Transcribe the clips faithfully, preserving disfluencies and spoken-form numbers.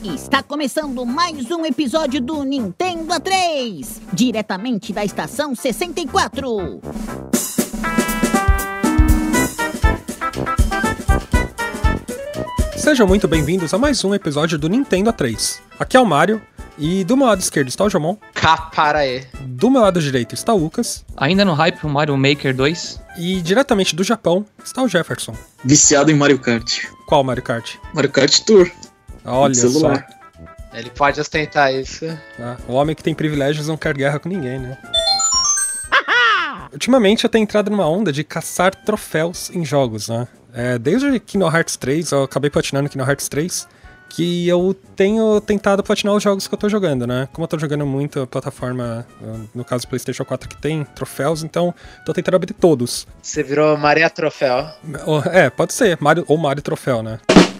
Está começando mais um episódio do Nintendo A três, diretamente da estação sessenta e quatro. Sejam muito bem-vindos a mais um episódio do Nintendo A três. Aqui é o Mário, e do meu lado esquerdo está o Jomon. Capara aí. Do meu lado direito está o Lucas. Ainda no hype o Mario Maker dois. E diretamente do Japão está o Jefferson. Viciado em Mario Kart. Qual Mario Kart? Mario Kart Tour. Olha só. Ele pode ostentar isso. Ah, o homem que tem privilégios não quer guerra com ninguém, né? Ultimamente eu tenho entrado numa onda de caçar troféus em jogos, né? É, desde Kingdom Hearts três, eu acabei platinando Kingdom Hearts três, que eu tenho tentado platinar os jogos que eu tô jogando, né? Como eu tô jogando muito a plataforma, no caso do PlayStation quatro, que tem troféus, então tô tentando abrir todos. Você virou Maria Troféu. É, pode ser, Mario, ou Mario Troféu, né?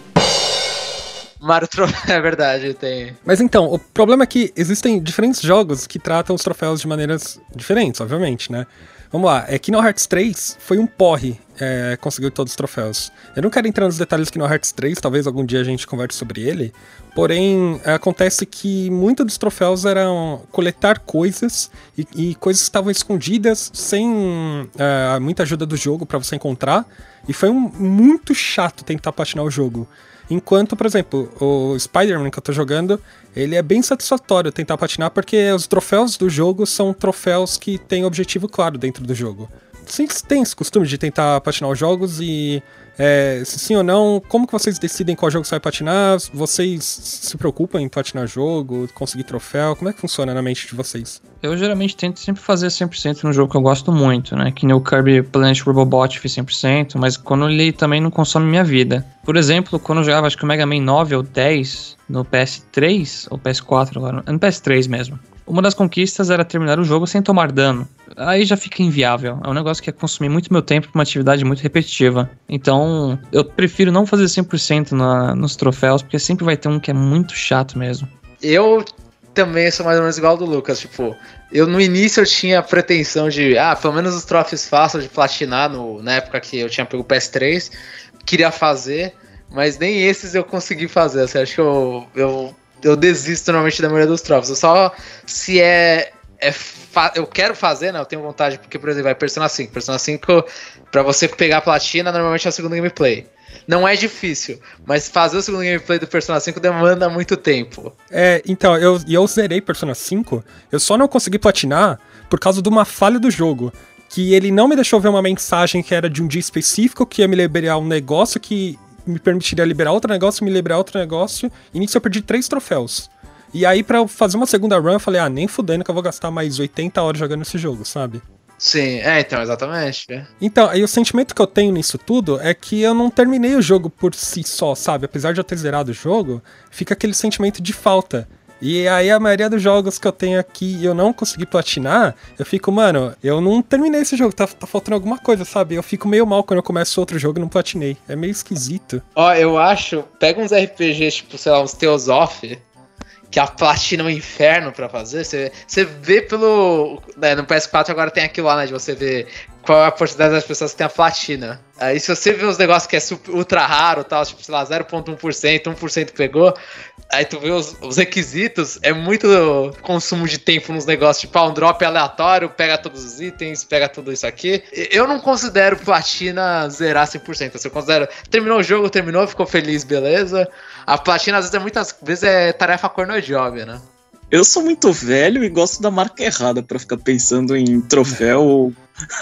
Mario Troféu, é verdade, tem. Mas então, o problema é que existem diferentes jogos que tratam os troféus de maneiras diferentes, obviamente, né? Vamos lá, é, Kingdom Hearts três foi um porre é, conseguir todos os troféus. Eu não quero entrar nos detalhes do Kingdom Hearts três, talvez algum dia a gente converse sobre ele, porém, é, acontece que muitos dos troféus eram coletar coisas e, e coisas que estavam escondidas sem é, muita ajuda do jogo pra você encontrar, e foi um, muito chato tentar platinar o jogo. Enquanto, por exemplo, o Spider-Man que eu tô jogando, ele é bem satisfatório tentar platinar, porque os troféus do jogo são troféus que têm objetivo claro dentro do jogo. Vocês têm esse costume de tentar platinar os jogos e, é, se sim ou não, como que vocês decidem qual jogo você vai platinar? Vocês se preocupam em platinar jogo, conseguir troféu? Como é que funciona na mente de vocês? Eu geralmente tento sempre fazer cem por cento no jogo que eu gosto muito, né? Que nem o Kirby Planet Robobot fiz cem por cento, mas quando ele também não consome minha vida. Por exemplo, quando eu jogava, acho que o Mega Man nove ou dez no P S três, ou P S quatro agora, no P S três mesmo. Uma das conquistas era terminar o jogo sem tomar dano. Aí já fica inviável. É um negócio que ia consumir muito meu tempo pra uma atividade muito repetitiva. Então, eu prefiro não fazer cem por cento na, nos troféus, porque sempre vai ter um que é muito chato mesmo. Eu também sou mais ou menos igual ao do Lucas, tipo, eu no início eu tinha a pretensão de, ah, pelo menos os troféus fáceis de platinar no, na época que eu tinha pego o P S três, queria fazer, mas nem esses eu consegui fazer, assim, acho que eu, eu, eu desisto normalmente da maioria dos troféus, eu só, se é, é fa- eu quero fazer, né, eu tenho vontade, porque, por exemplo, vai Persona cinco, Persona cinco, pra você pegar a platina, normalmente é a segunda gameplay. Não é difícil, mas fazer o segundo gameplay do Persona cinco demanda muito tempo. É, então, eu, eu zerei Persona cinco, eu só não consegui platinar por causa de uma falha do jogo, que ele não me deixou ver uma mensagem que era de um dia específico, que ia me liberar um negócio que me permitiria liberar outro negócio, me liberar outro negócio, e nisso eu perdi três troféus. E aí, pra eu fazer uma segunda run, eu falei, ah, nem fudendo que eu vou gastar mais oitenta horas jogando esse jogo, sabe? Sim, é, então, exatamente. É. Então, aí o sentimento que eu tenho nisso tudo é que eu não terminei o jogo por si só, sabe? Apesar de eu ter zerado o jogo, fica aquele sentimento de falta. E aí a maioria dos jogos que eu tenho aqui e eu não consegui platinar, eu fico, mano, eu não terminei esse jogo, tá, tá faltando alguma coisa, sabe? Eu fico meio mal quando eu começo outro jogo e não platinei. É meio esquisito. Ó, eu acho, pega uns R P Gs, tipo, sei lá, uns Theosof, que a platina é um inferno pra fazer, você, você vê pelo... Né, no P S quatro agora tem aquilo lá, né, de você ver qual é a porcentagem das pessoas que tem a platina. Aí se você vê uns negócios que é super, ultra raro e tal, tipo, sei lá, zero vírgula um por cento, um por cento pegou, aí tu vê os, os requisitos, é muito consumo de tempo nos negócios, tipo, ah, um drop aleatório, pega todos os itens, pega tudo isso aqui. Eu não considero platina zerar cem por cento, eu considero, terminou o jogo, terminou, ficou feliz, beleza. A platina, às vezes, é muitas vezes é tarefa corno job, né? Eu sou muito velho e gosto da marca errada pra ficar pensando em troféu ou,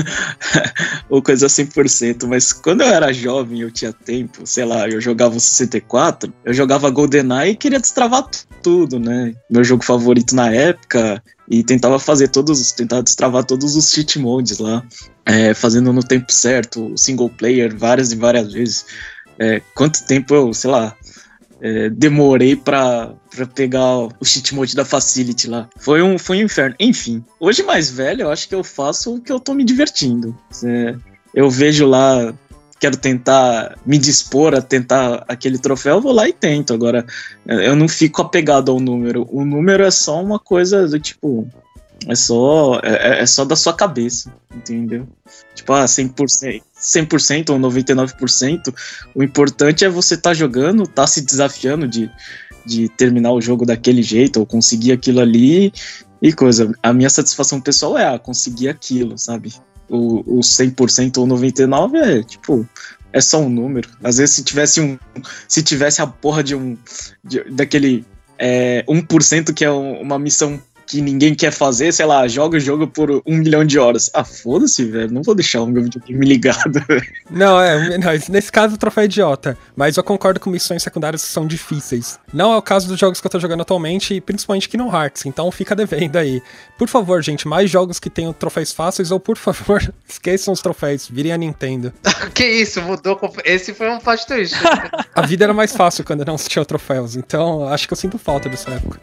ou coisa cem por cento, mas quando eu era jovem eu tinha tempo, sei lá, eu jogava o sessenta e quatro, eu jogava GoldenEye e queria destravar t- tudo, né? Meu jogo favorito na época, e tentava fazer todos, tentava destravar todos os cheat modes lá, é, fazendo no tempo certo, single player, várias e várias vezes. É, quanto tempo eu, sei lá, É, demorei pra, pra pegar o cheat mode da Facility lá. Foi um, foi um inferno. Enfim, hoje mais velho, eu acho que eu faço o que eu tô me divertindo. É, eu vejo lá, quero tentar me dispor a tentar aquele troféu, eu vou lá e tento. Agora, eu não fico apegado ao número. O número é só uma coisa do tipo... É só, é, é só da sua cabeça, entendeu? Tipo, ah, cem por cento, cem por cento ou noventa e nove por cento, o importante é você estar tá jogando, tá se desafiando de, de terminar o jogo daquele jeito, ou conseguir aquilo ali, e coisa. A minha satisfação pessoal é, ah, conseguir aquilo, sabe? O, o cem por cento ou noventa e nove por cento é, tipo, é só um número. Às vezes, se tivesse um, se tivesse a porra de um, de, daquele é, um por cento que é um, uma missão que ninguém quer fazer, sei lá, joga o jogo por um milhão de horas. Ah, foda-se, velho, não vou deixar o meu videogame ligado. Não, é, não, nesse caso o troféu é idiota, mas eu concordo com missões secundárias que são difíceis. Não é o caso dos jogos que eu tô jogando atualmente, e principalmente Kingdom Hearts, então fica devendo aí. Por favor, gente, mais jogos que tenham troféus fáceis, ou por favor, esqueçam os troféus, virem a Nintendo. Que isso, mudou, esse foi um plot twist. A vida era mais fácil quando não se tinha troféus, então acho que eu sinto falta dessa época.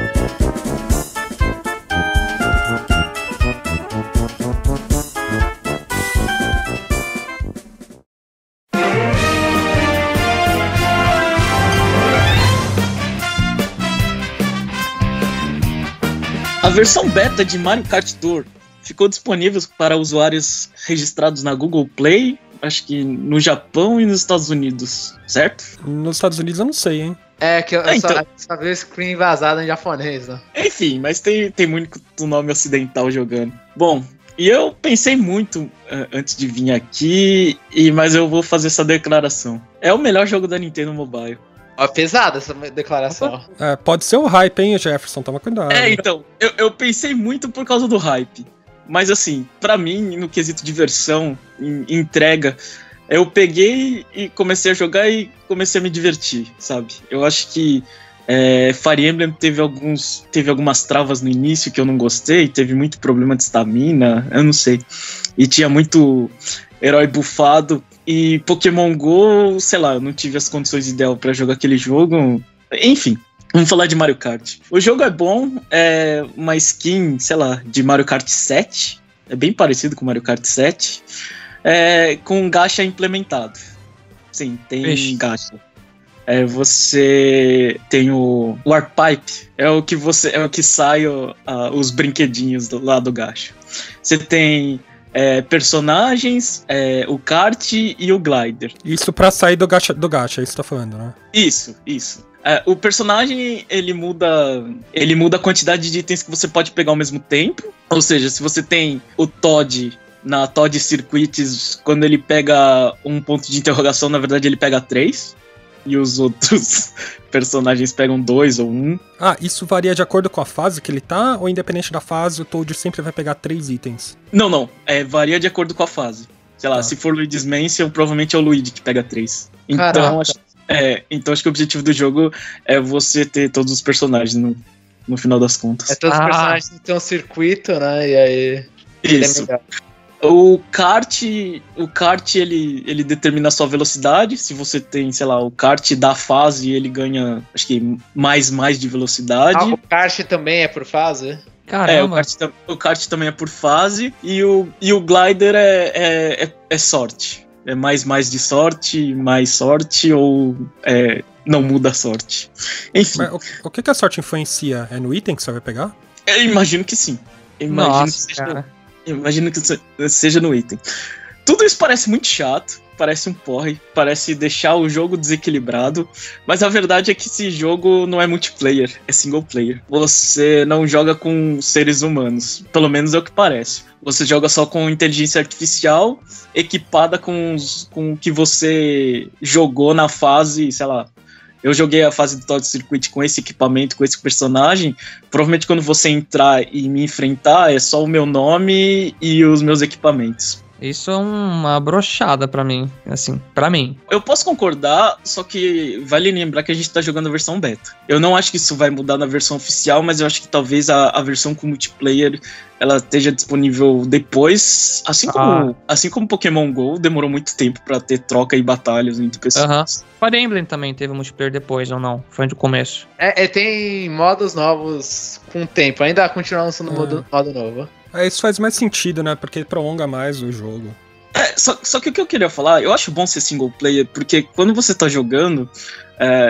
A versão beta de Mario Kart Tour ficou disponível para usuários registrados na Google Play, acho que no Japão e nos Estados Unidos, certo? Nos Estados Unidos eu não sei, hein? É, que eu, ah, eu só, então... só vi o screen vazado em japonês, né? Enfim, mas tem, tem muito nome ocidental jogando. Bom, e eu pensei muito uh, antes de vir aqui, e, mas eu vou fazer essa declaração. É o melhor jogo da Nintendo Mobile. Ó, pesada essa declaração. É, pode ser o hype, hein, Jefferson? Toma cuidado. É, então, eu, eu pensei muito por causa do hype. Mas assim, pra mim, no quesito diversão, em, entrega, eu peguei e comecei a jogar e comecei a me divertir, sabe? Eu acho que é, Fire Emblem teve, alguns, teve algumas travas no início que eu não gostei, teve muito problema de estamina, eu não sei. E tinha muito herói bufado. E Pokémon Go, sei lá, eu não tive as condições ideais pra jogar aquele jogo. Enfim, vamos falar de Mario Kart. O jogo é bom, é uma skin, sei lá, de Mario Kart sete. É bem parecido com Mario Kart sete. É, com gacha implementado. Sim, tem Ixi. gacha. É, você tem o Warpipe, é o que você é o que sai o, a, os brinquedinhos do, lá do gacha. Você tem É, personagens, é, o kart e o glider. Isso pra sair do gacha, do gacha, é isso que você tá falando, né? Isso, isso. É, o personagem, ele muda, ele muda a quantidade de itens que você pode pegar ao mesmo tempo. Ou seja, se você tem o Todd na Todd Circuits, quando ele pega um ponto de interrogação, na verdade ele pega três. E os outros personagens pegam dois ou um. Ah, isso varia de acordo com a fase que ele tá? Ou independente da fase, o Toad sempre vai pegar três itens? Não, não. É, varia de acordo com a fase. Sei lá, ah. se for Luigi's Mansion, provavelmente é o Luigi que pega três. Então acho, é, então acho que o objetivo do jogo é você ter todos os personagens no, no final das contas. É, todos ah. os personagens têm um circuito, né? E aí... Isso. É O kart, o kart ele, ele determina a sua velocidade. Se você tem, sei lá, o kart da fase, ele ganha, acho que mais, mais de velocidade. Ah, o kart também é por fase? Caramba. É, o kart, o kart também é por fase. E o, e o glider é, é, é, é sorte. É mais, mais de sorte, mais sorte ou é, não muda a sorte. Enfim. Mas o, o que, que a sorte influencia? É no item que você vai pegar? Eu imagino que sim. Eu imagino Nossa, que seja... cara. Imagino que seja no item. Tudo isso parece muito chato, parece um porre, parece deixar o jogo desequilibrado, mas a verdade é que esse jogo não é multiplayer, é single player. Você não joga com seres humanos, pelo menos é o que parece. Você joga só com inteligência artificial equipada com, os, com o que você jogou na fase, sei lá. Eu joguei a fase do Todd Circuit com esse equipamento, com esse personagem. Provavelmente quando você entrar e me enfrentar, é só o meu nome e os meus equipamentos. Isso é uma brochada pra mim, assim, pra mim. Eu posso concordar, só que vale lembrar que a gente tá jogando a versão beta. Eu não acho que isso vai mudar na versão oficial, mas eu acho que talvez a, a versão com multiplayer ela esteja disponível depois, assim como, ah. assim como Pokémon GO demorou muito tempo pra ter troca e batalhas entre pessoas. Uh-huh. Fire Emblem também teve multiplayer depois, ou não? Foi do começo. É, é tem modos novos com o tempo, ainda continua lançando ah. modo, modo novo. É, isso faz mais sentido, né? Porque prolonga mais o jogo. É, só, só que o que eu queria falar, eu acho bom ser single player, porque quando você tá jogando, é,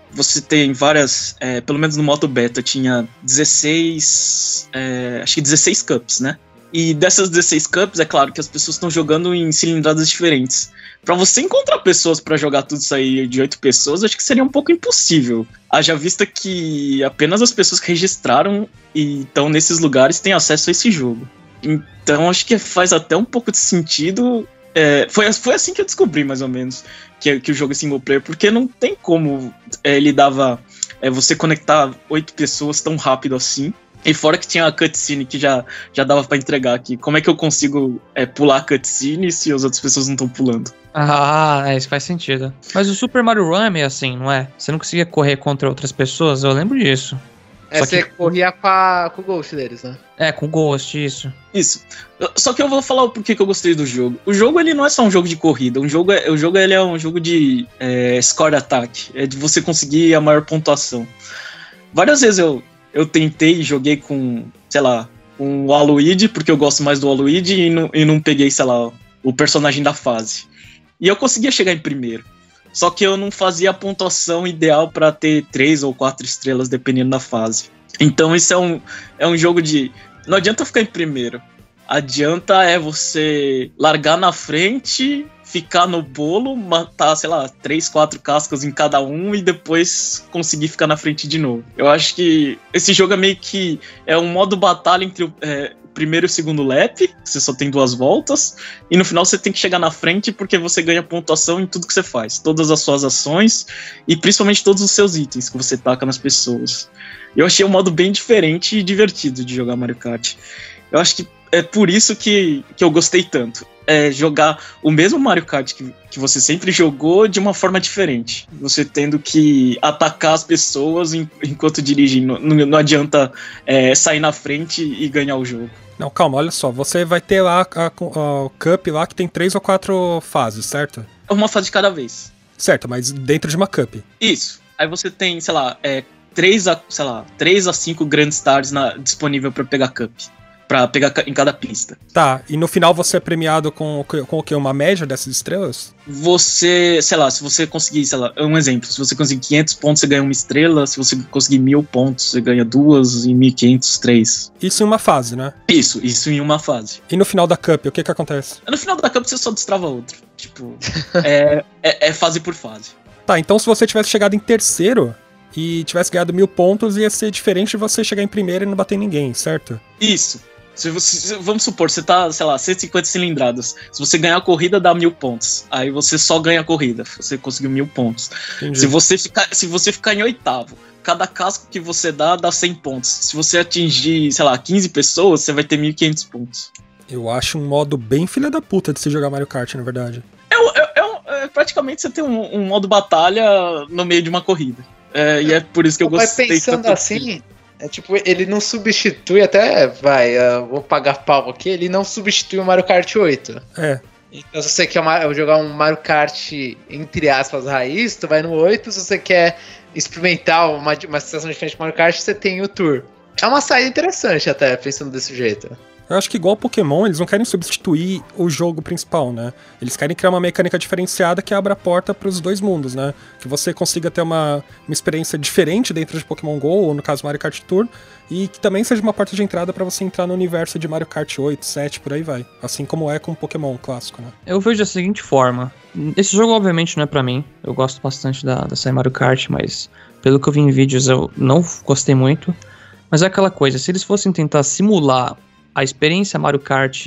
você tem várias, é, pelo menos no modo beta tinha dezesseis, é, acho que dezesseis cups, né? E dessas dezesseis cups, é claro que as pessoas estão jogando em cilindradas diferentes. Pra você encontrar pessoas pra jogar tudo isso aí de oito pessoas, acho que seria um pouco impossível. Haja vista que apenas as pessoas que registraram e estão nesses lugares têm acesso a esse jogo. Então acho que faz até um pouco de sentido. É, foi, foi assim que eu descobri, mais ou menos, que, que o jogo é single player, porque não tem como é, ele dava é, você conectar oito pessoas tão rápido assim. E fora que tinha a cutscene que já, já dava pra entregar aqui. Como é que eu consigo é, pular a cutscene se as outras pessoas não estão pulando? Ah, é, isso faz sentido. Mas o Super Mario Run é meio assim, não é? Você não conseguia correr contra outras pessoas, eu lembro disso. É, Só você que... corria com, a, com o Ghost deles, né? É, com o Ghost, isso. Isso. Só que eu vou falar o porquê que eu gostei do jogo. O jogo, ele não é só um jogo de corrida. O jogo, é, o jogo ele é um jogo de é, score attack. É de você conseguir a maior pontuação. Várias vezes eu... Eu tentei e joguei com, sei lá, com o Aluigi, porque eu gosto mais do Aluigi, e não, e não peguei, sei lá, o personagem da fase. E eu conseguia chegar em primeiro. Só que eu não fazia a pontuação ideal pra ter três ou quatro estrelas, dependendo da fase. Então isso é um, é um jogo de... Não adianta ficar em primeiro. Adianta é você largar na frente, ficar no bolo, matar, sei lá, três, quatro cascas em cada um e depois conseguir ficar na frente de novo. Eu acho que esse jogo é meio que é um modo batalha entre o é, primeiro e o segundo lap, você só tem duas voltas, e no final você tem que chegar na frente porque você ganha pontuação em tudo que você faz, todas as suas ações e principalmente todos os seus itens que você taca nas pessoas. Eu achei um modo bem diferente e divertido de jogar Mario Kart. Eu acho que é por isso que, que eu gostei tanto. É jogar o mesmo Mario Kart que, que você sempre jogou de uma forma diferente. Você tendo que atacar as pessoas em, enquanto dirige. Não, não, não adianta é, sair na frente e ganhar o jogo. Não, calma, olha só. Você vai ter lá a, a, a, o Cup lá que tem três ou quatro fases, certo? É uma fase de cada vez. Certo, mas dentro de uma Cup. Isso. Aí você tem, sei lá, é, três a, sei lá, três a cinco Grand Stars na, disponível para pegar Cup. Pra pegar em cada pista. Tá, e no final você é premiado com, com o quê? Uma média dessas estrelas? Você, sei lá, se você conseguir, sei lá, um exemplo, se você conseguir quinhentos pontos, você ganha uma estrela, se você conseguir mil pontos, você ganha duas, e mil e quinhentos, três. Isso em uma fase, né? Isso, isso em uma fase. E no final da Cup, o que que acontece? No final da Cup você só destrava outro. Tipo, é, é, é fase por fase. Tá, então se você tivesse chegado em terceiro e tivesse ganhado mil pontos, ia ser diferente de você chegar em primeiro e não bater ninguém, certo? Isso. Se você, vamos supor, você tá, sei lá, cento e cinquenta cilindradas. Se você ganhar a corrida, dá mil pontos. Aí você só ganha a corrida. Você conseguiu mil pontos. Se você, ficar, se você ficar em oitavo, cada casco que você dá, dá cem pontos. Se você atingir, sei lá, quinze pessoas, você vai ter mil e quinhentos pontos. Eu acho um modo bem filha da puta de se jogar Mario Kart, na verdade. É, é, é, é praticamente você tem um, um modo batalha no meio de uma corrida. É, e é por isso que eu gostei. Mas pensando assim... É tipo, ele não substitui, até, vai, uh, vou pagar pau aqui, ele não substitui o Mario Kart oito. É. Então se você quer uma, jogar um Mario Kart, entre aspas, raiz, tu vai no oito, se você quer experimentar uma, uma sensação diferente do Mario Kart, você tem o Tour. É uma saída interessante até, pensando desse jeito. Eu acho que igual Pokémon, eles não querem substituir o jogo principal, né? Eles querem criar uma mecânica diferenciada que abra a porta para os dois mundos, né? Que você consiga ter uma, uma experiência diferente dentro de Pokémon GO, ou no caso Mario Kart Tour, e que também seja uma porta de entrada para você entrar no universo de Mario Kart oito, sete, por aí vai. Assim como é com o Pokémon clássico, né? Eu vejo da seguinte forma. Esse jogo obviamente não é pra mim. Eu gosto bastante da, da série Mario Kart, mas pelo que eu vi em vídeos eu não gostei muito. Mas é aquela coisa, se eles fossem tentar simular a experiência Mario Kart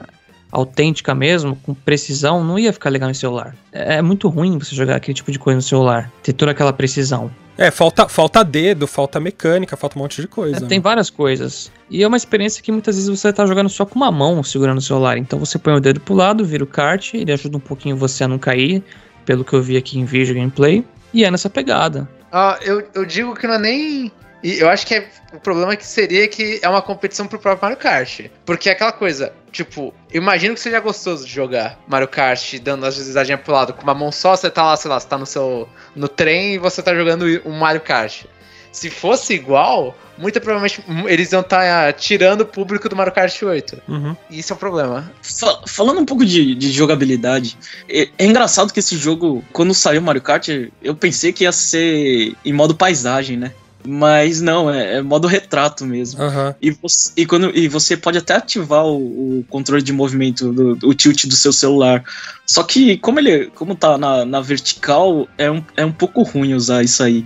autêntica mesmo, com precisão, não ia ficar legal em celular. É muito ruim você jogar aquele tipo de coisa no celular, ter toda aquela precisão. É, falta, falta dedo, falta mecânica, falta um monte de coisa. É, né? Tem várias coisas. E é uma experiência que muitas vezes você tá jogando só com uma mão, segurando o celular. Então você põe o dedo pro lado, vira o kart, ele ajuda um pouquinho você a não cair, pelo que eu vi aqui em vídeo gameplay, e é nessa pegada. Ah, eu, eu digo que não é nem... E eu acho que é, o problema é que seria que é uma competição pro próprio Mario Kart. Porque é aquela coisa, tipo, imagino que seja gostoso de jogar Mario Kart dando as deslizadinhas pro lado. Com uma mão só, você tá lá, sei lá, você tá no seu no trem e você tá jogando um Mario Kart. se fosse igual, muito provavelmente eles iam estar tá tirando o público do Mario Kart oito. Uhum. E isso é um problema. Fal- falando um pouco de, de jogabilidade, é, é engraçado que esse jogo, quando saiu Mario Kart, eu pensei que ia ser em modo paisagem, né? Mas não, é, é modo retrato mesmo. Uhum. E, você, e, quando, e você pode até ativar o, o controle de movimento, do, o tilt do seu celular. Só que como ele como tá na, na vertical, é um, é um pouco ruim usar isso aí.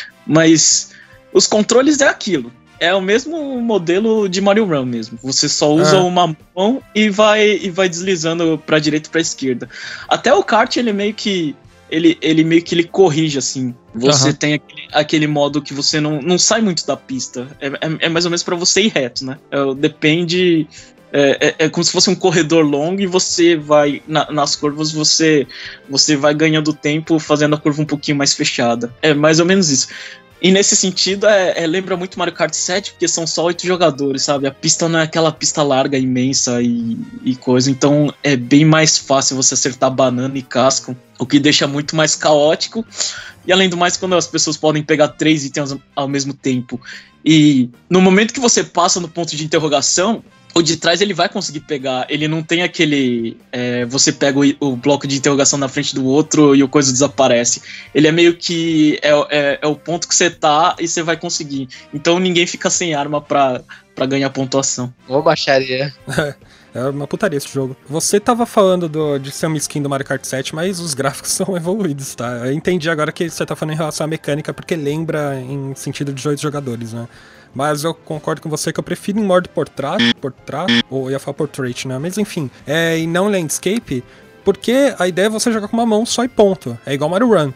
Mas os controles é aquilo. É o mesmo modelo de Mario Run mesmo. Você só usa Ah. uma mão e vai, e vai deslizando pra direita e pra esquerda. Até o kart, ele meio que... Ele, ele meio que ele corrige, assim. Você Aham. tem aquele, aquele modo que você não, não sai muito da pista. É, é, é mais ou menos pra você ir reto, né? É, depende... É, é, é como se fosse um corredor longo e você vai... Na, nas curvas, você, você vai ganhando tempo fazendo a curva um pouquinho mais fechada. É mais ou menos isso. E nesse sentido, é, é, lembra muito Mario Kart sete, porque são só oito jogadores, sabe? A pista não é aquela pista larga, imensa e, e coisa. Então é bem mais fácil você acertar banana e casco, o que deixa muito mais caótico. E além do mais, quando as pessoas podem pegar três itens ao mesmo tempo. E no momento que você passa no ponto de interrogação, o de trás ele vai conseguir pegar, ele não tem aquele... É, você pega o, o bloco de interrogação na frente do outro e o coisa desaparece. Ele é meio que... É, é, é o ponto que você tá e você vai conseguir. Então ninguém fica sem arma pra, pra ganhar pontuação. Ô, baixaria. É uma putaria esse jogo. Você tava falando do, de ser uma skin do Mario Kart sete, mas os gráficos são evoluídos, tá? Eu entendi agora que você tá falando em relação à mecânica, porque lembra em sentido de oito jogadores, né? Mas eu concordo com você que eu prefiro em modo portrait, portrait, ou eu ia falar portrait, né? Mas enfim, é, e não landscape, porque a ideia é você jogar com uma mão só e ponto. É igual Mario Run.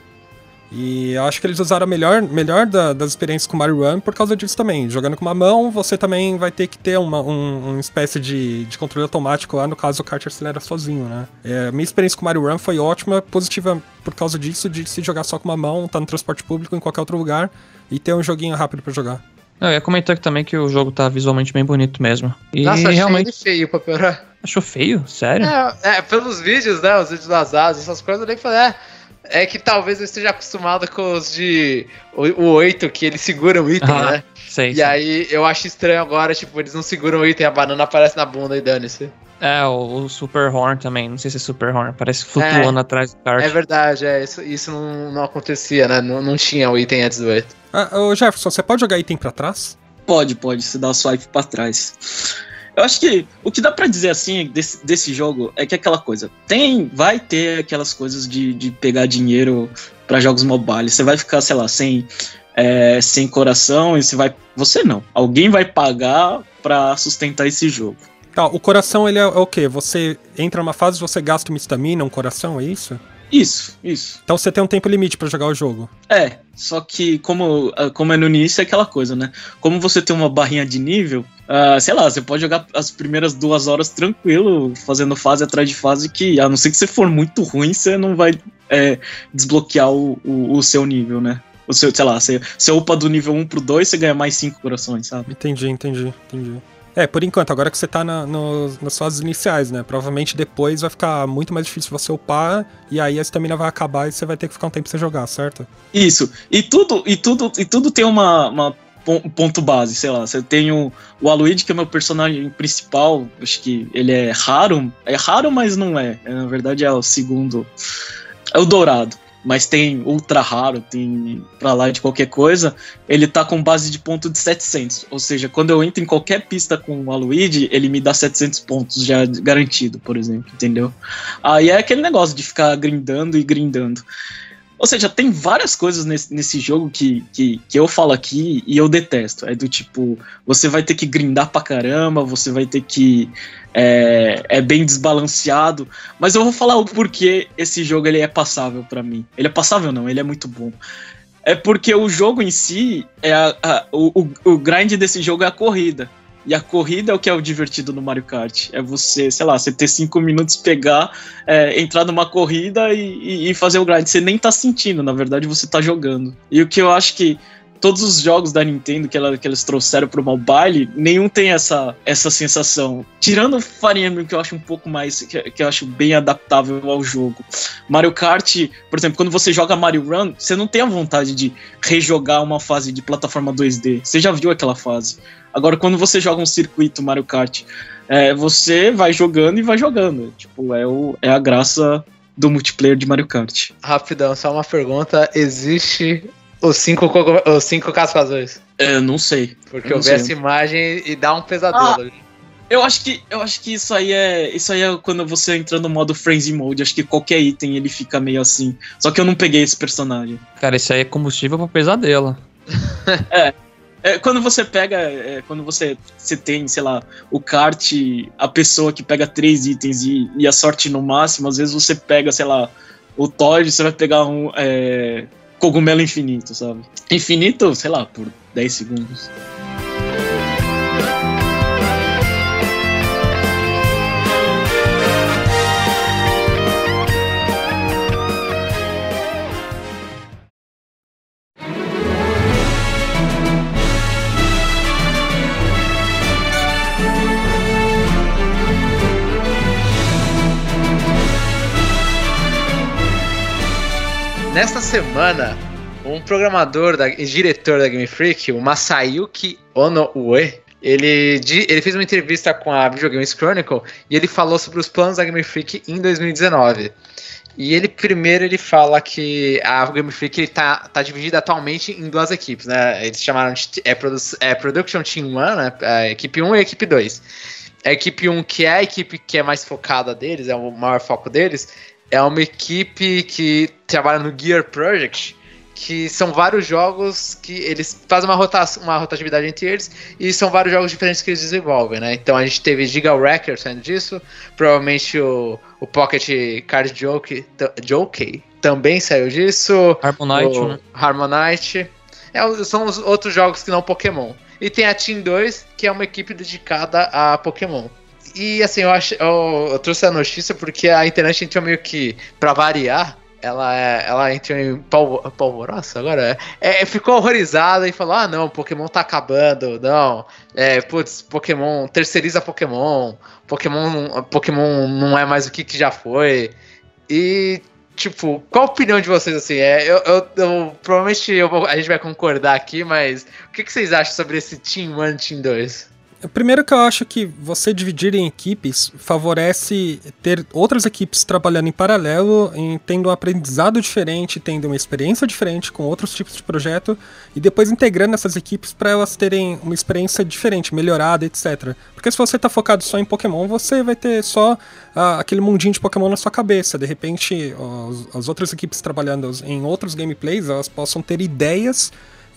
E eu acho que eles usaram a melhor, melhor da, das experiências com Mario Run por causa disso também. Jogando com uma mão, você também vai ter que ter uma, um, uma espécie de, de controle automático lá, no caso o kart acelera sozinho, né? É, a minha experiência com Mario Run foi ótima, positiva por causa disso, de se jogar só com uma mão, tá no transporte público, em qualquer outro lugar, e ter um joguinho rápido pra jogar. Eu ia comentar aqui também que o jogo tá visualmente bem bonito mesmo. E Nossa, achei realmente... ele feio pra piorar. Achou feio? Sério? É, é, pelos vídeos, né? Os vídeos das asas, essas coisas, eu nem falei, é. É que talvez eu esteja acostumado com os de o oito, que eles seguram o item, Ah, né? sei, E sei. aí eu acho estranho agora, tipo, eles não seguram o item, a banana aparece na bunda e dane-se. É, o, o Super Horn também. Não sei se é Super Horn. Parece flutuando É. atrás do kart. É verdade, é, isso, isso não, não acontecia, né? Não, não tinha o item antes do oito. Ah, ô Jefferson, você pode jogar item pra trás? Pode, pode, você dá o swipe pra trás. Eu acho que o que dá pra dizer assim desse, desse jogo é que é aquela coisa. Tem, vai ter aquelas coisas de, de pegar dinheiro pra jogos mobile. Você vai ficar, sei lá, sem, é, sem coração e você vai. Você não. Alguém vai pagar pra sustentar esse jogo. Tá, o coração ele é, é o quê? Você entra numa fase, você gasta uma estamina, um coração, é isso? Isso, isso. Então você tem um tempo limite pra jogar o jogo. É, só que como, como é no início é aquela coisa, né? Como você tem uma barrinha de nível, uh, sei lá, você pode jogar as primeiras duas horas tranquilo, fazendo fase atrás de fase, que a não ser que você for muito ruim, você não vai é, desbloquear o, o, o seu nível, né? O seu, sei lá, você, você upa do nível um pro dois, você ganha mais cinco corações, sabe? Entendi, entendi, entendi. É, por enquanto, agora que você tá na, no, nas fases iniciais, né? Provavelmente depois vai ficar muito mais difícil você upar, e aí a estamina vai acabar e você vai ter que ficar um tempo sem jogar, certo? Isso. E tudo, e tudo, e tudo tem uma, uma um ponto base, sei lá. Você tem o, o Aloyd, que é o meu personagem principal. Acho que ele é raro. É raro, mas não é. é na verdade, é o segundo. É o Dourado. Mas tem ultra raro, tem pra lá de qualquer coisa, ele tá com base de ponto de setecentos. Ou seja, quando eu entro em qualquer pista com o Aloyd, ele me dá setecentos pontos já garantido, por exemplo, entendeu? Aí é aquele negócio de ficar grindando e grindando. Ou seja, tem várias coisas nesse, nesse jogo que, que, que eu falo aqui e eu detesto. É do tipo, você vai ter que grindar pra caramba, você vai ter que... É, é bem desbalanceado. Mas eu vou falar o porquê esse jogo ele é passável pra mim. Ele é passável não, ele é muito bom. É porque o jogo em si, é a, a, o, o, o grind desse jogo é a corrida. E a corrida é o que é o divertido no Mario Kart. É você, sei lá, você ter cinco minutos, pegar, é, entrar numa corrida e, e, e fazer o grind. Você nem tá sentindo, na verdade você tá jogando. E o que eu acho que todos os jogos da Nintendo que, ela, que eles trouxeram pro mobile, nenhum tem essa, essa sensação. Tirando o Fire Emblem, que eu acho um pouco mais, que, que eu acho bem adaptável ao jogo. Mario Kart, por exemplo, quando você joga Mario Run, você não tem a vontade de rejogar uma fase de plataforma dois D. Você já viu aquela fase. Agora, quando você joga um circuito Mario Kart, é, você vai jogando e vai jogando. Tipo, é, o, é a graça do multiplayer de Mario Kart. Rapidão, só uma pergunta. Existe os cinco, os cinco cascazões? É, não sei. Porque eu, eu vi essa imagem e dá um pesadelo. Ah, eu acho que, eu acho que isso aí é. Isso aí é quando você entra no modo Frenzy Mode. Acho que qualquer item ele fica meio assim. Só que eu não peguei esse personagem. Cara, isso aí é combustível pra pesadelo. É. É, quando você pega, é, quando você, você tem, sei lá, o kart, a pessoa que pega três itens e, e a sorte no máximo, às vezes você pega, sei lá, o Todd, você vai pegar um é, cogumelo infinito, sabe? Infinito, sei lá, por dez segundos. Nesta semana, um programador da, e diretor da Game Freak, o Masayuki Onoue, ele, ele fez uma entrevista com a Video Games Chronicle e ele falou sobre os planos da Game Freak em dois mil e dezenove. E ele, primeiro, ele fala que a Game Freak está tá dividida atualmente em duas equipes, né? Eles chamaram de é, Produ é Production Team um, né? A equipe um e a equipe dois. A equipe um, que é a equipe que é mais focada deles, é o maior foco deles, é uma equipe que trabalha no Gear Project, que são vários jogos que eles fazem uma, rota uma rotatividade entre eles, e são vários jogos diferentes que eles desenvolvem, né? Então a gente teve Giga Wrecker saindo disso, provavelmente o, o Pocket Card Jockey, Jockey também saiu disso. Harmonite, né? Harmonite. É, são os outros jogos que não Pokémon. E tem a Team dois, que é uma equipe dedicada a Pokémon. E assim, eu, acho, eu, eu trouxe a notícia porque a internet entrou meio que, pra variar, ela, ela entrou em polvo, polvorosa agora. É, ficou horrorizada e falou: ah, não, Pokémon tá acabando, não. É, putz, Pokémon, terceiriza Pokémon, Pokémon, Pokémon não é mais o que, que já foi. E, tipo, qual a opinião de vocês, assim? É, eu, eu, eu provavelmente eu vou, a gente vai concordar aqui, mas o que, que vocês acham sobre esse Team um e Team dois? Primeiro que eu acho que você dividir em equipes favorece ter outras equipes trabalhando em paralelo, em, tendo um aprendizado diferente, tendo uma experiência diferente com outros tipos de projeto, e depois integrando essas equipes para elas terem uma experiência diferente, melhorada, etcétera. Porque se você está focado só em Pokémon, você vai ter só ah, aquele mundinho de Pokémon na sua cabeça. De repente, os, as outras equipes trabalhando em outros gameplays, elas possam ter ideias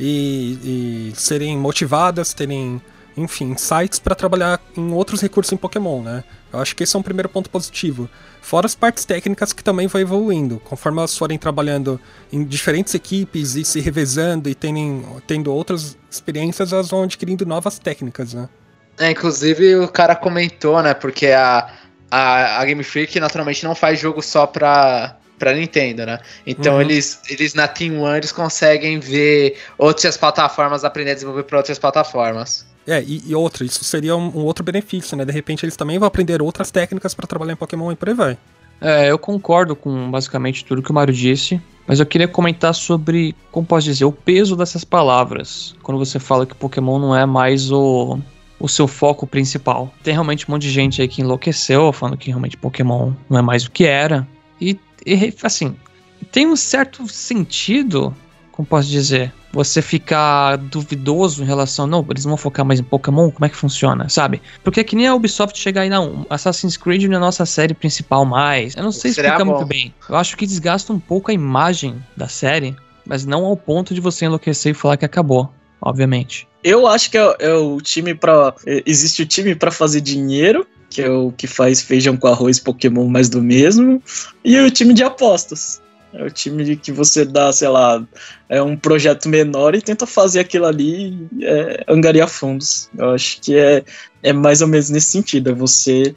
e, e serem motivadas, terem... enfim, sites para trabalhar em outros recursos em Pokémon, né? Eu acho que esse é um primeiro ponto positivo. Fora as partes técnicas que também vão evoluindo. Conforme elas forem trabalhando em diferentes equipes e se revezando e tendo, tendo outras experiências, elas vão adquirindo novas técnicas, né? É, inclusive o cara comentou, né? Porque a, a, a Game Freak naturalmente não faz jogo só pra... pra Nintendo, né? Então uhum. eles, eles na Team um eles conseguem ver outras plataformas, aprender a desenvolver para outras plataformas. É, e, e outra, isso seria um, um outro benefício, né? De repente eles também vão aprender outras técnicas para trabalhar em Pokémon e por aí vai. É, eu concordo com basicamente tudo que o Mario disse, mas eu queria comentar sobre, como posso dizer, o peso dessas palavras. Quando você fala que Pokémon não é mais o, o seu foco principal. Tem realmente um monte de gente aí que enlouqueceu, falando que realmente Pokémon não é mais o que era. E, e assim, tem um certo sentido, como posso dizer, você ficar duvidoso em relação, não, eles vão focar mais em Pokémon, como é que funciona, sabe? Porque é que nem a Ubisoft chegar aí, não, Assassin's Creed não é a nossa série principal mais. Eu não sei Seria explicar bom. muito bem. Eu acho que desgasta um pouco a imagem da série, mas não ao ponto de você enlouquecer e falar que acabou, obviamente. Eu acho que é, é o time pra... Existe o time pra fazer dinheiro, que é o que faz feijão com arroz, Pokémon mais do mesmo, e o time de apostas. É o time que você dá, sei lá, é um projeto menor e tenta fazer aquilo ali é, angariar fundos. Eu acho que é, é mais ou menos nesse sentido. É você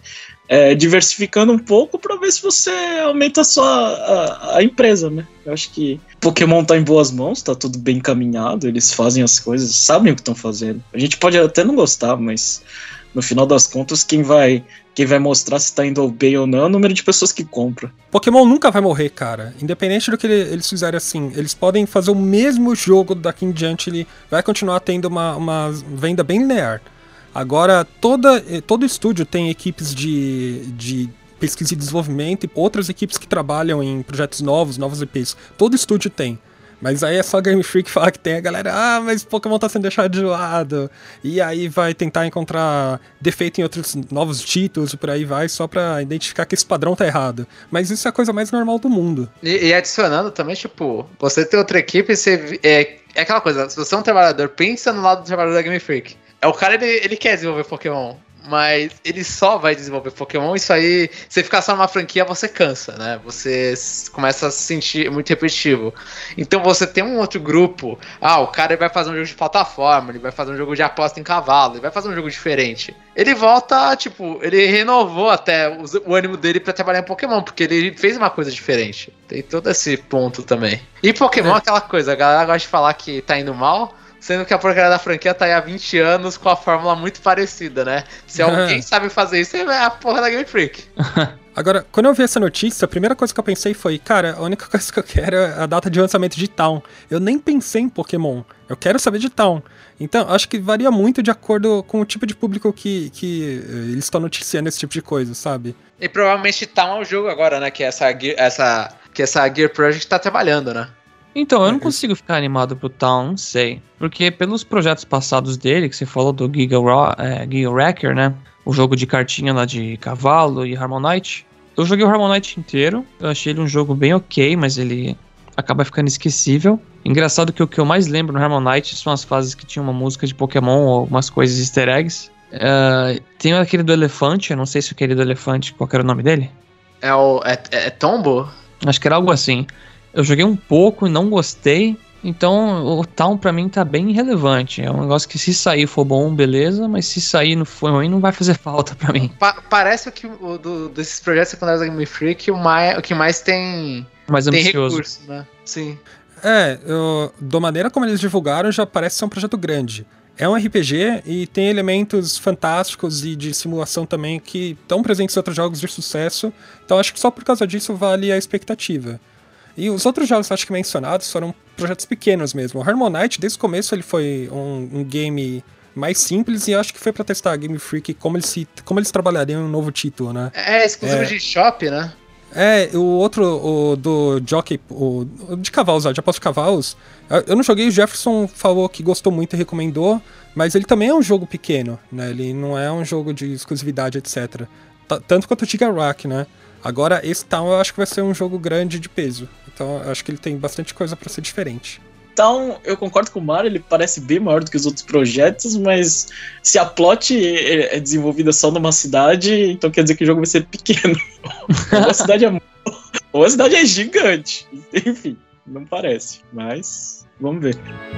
é, diversificando um pouco pra ver se você aumenta a sua a, a empresa, né? Eu acho que Pokémon tá em boas mãos, tá tudo bem encaminhado, eles fazem as coisas, sabem o que estão fazendo. A gente pode até não gostar, mas no final das contas, quem vai, quem vai mostrar se tá indo bem ou não é o número de pessoas que compram. Pokémon nunca vai morrer, cara. Independente do que eles fizerem assim, eles podem fazer o mesmo jogo daqui em diante, ele vai continuar tendo uma, uma venda bem linear. Agora, toda, todo estúdio tem equipes de, de pesquisa e desenvolvimento e outras equipes que trabalham em projetos novos, novos I Ps. Todo estúdio tem. Mas aí é só Game Freak falar que tem a galera, ah, mas Pokémon tá sendo deixado de lado. E aí vai tentar encontrar defeito em outros novos títulos e por aí vai, só pra identificar que esse padrão tá errado. Mas isso é a coisa mais normal do mundo. E, e adicionando também, tipo, você tem outra equipe, você, é, é aquela coisa, se você é um trabalhador, pensa no lado do trabalhador da Game Freak. É, o cara, ele, ele quer desenvolver Pokémon, mas ele só vai desenvolver Pokémon, isso aí, você ficar só numa franquia, você cansa, né? Você começa a se sentir muito repetitivo. Então você tem um outro grupo, ah, o cara ele vai fazer um jogo de plataforma, ele vai fazer um jogo de aposta em cavalo, ele vai fazer um jogo diferente. Ele volta, tipo, ele renovou até o, o ânimo dele pra trabalhar em Pokémon, porque ele fez uma coisa diferente. Tem todo esse ponto também. E Pokémon é aquela coisa, a galera gosta de falar que tá indo mal, sendo que a porcaria da franquia tá aí há vinte anos com a fórmula muito parecida, né? Se alguém sabe fazer isso, é a porra da Game Freak. Agora, quando eu vi essa notícia, a primeira coisa que eu pensei foi, cara, a única coisa que eu quero é a data de lançamento de Town. Eu nem pensei em Pokémon, eu quero saber de Town. Então, acho que varia muito de acordo com o tipo de público que, que eles estão noticiando esse tipo de coisa, sabe? E provavelmente Town é o jogo agora, né? Que essa, essa, que essa Gear Project tá trabalhando, né? Então, eu não consigo ficar animado pro Town, não sei. Porque pelos projetos passados dele, que você falou do Giga, é, Giga Wrecker, né? O jogo de cartinha lá de cavalo e Harmonite. Eu joguei o Harmonite inteiro. Eu achei ele um jogo bem ok, mas ele acaba ficando esquecível. Engraçado que o que eu mais lembro no Harmonite são as fases que tinha uma música de Pokémon ou algumas coisas easter eggs. Uh, tem aquele do elefante, eu não sei se aquele do elefante, qual era o nome dele? É o... é, é Tombo? Acho que era algo assim. Eu joguei um pouco e não gostei, então o Town pra mim tá bem irrelevante. É um negócio que se sair for bom, beleza, mas se sair não for ruim, não vai fazer falta pra mim. Pa- parece que o do, desses projetos secundários da Game Freak, o, mais, o que mais tem, mais tem ambicioso. recurso, né? Sim. É, eu, da maneira como eles divulgaram, já parece ser um projeto grande. É um R P G e tem elementos fantásticos e de simulação também que estão presentes em outros jogos de sucesso, então acho que só por causa disso vale a expectativa. E os outros jogos, acho que mencionados, foram projetos pequenos mesmo. O Harmonite, desde o começo, ele foi um, um game mais simples e acho que foi pra testar a Game Freak como eles, se, como eles trabalhariam em um novo título, né? É exclusivo é, de shop, né? É, o outro, o do Jockey, o, o de cavalos, de aposta de cavalos, eu não joguei, o Jefferson falou que gostou muito e recomendou, mas ele também é um jogo pequeno, né? Ele não é um jogo de exclusividade, etcétera. T- tanto quanto o Giga Rock, né? Agora, esse Town eu acho que vai ser um jogo grande de peso. Então, eu acho que ele tem bastante coisa pra ser diferente. Então, eu concordo com o Mario, ele parece bem maior do que os outros projetos, mas se a plot é desenvolvida só numa cidade, então quer dizer que o jogo vai ser pequeno. Ou a cidade é, ou a cidade é gigante. Enfim, não parece, mas vamos ver.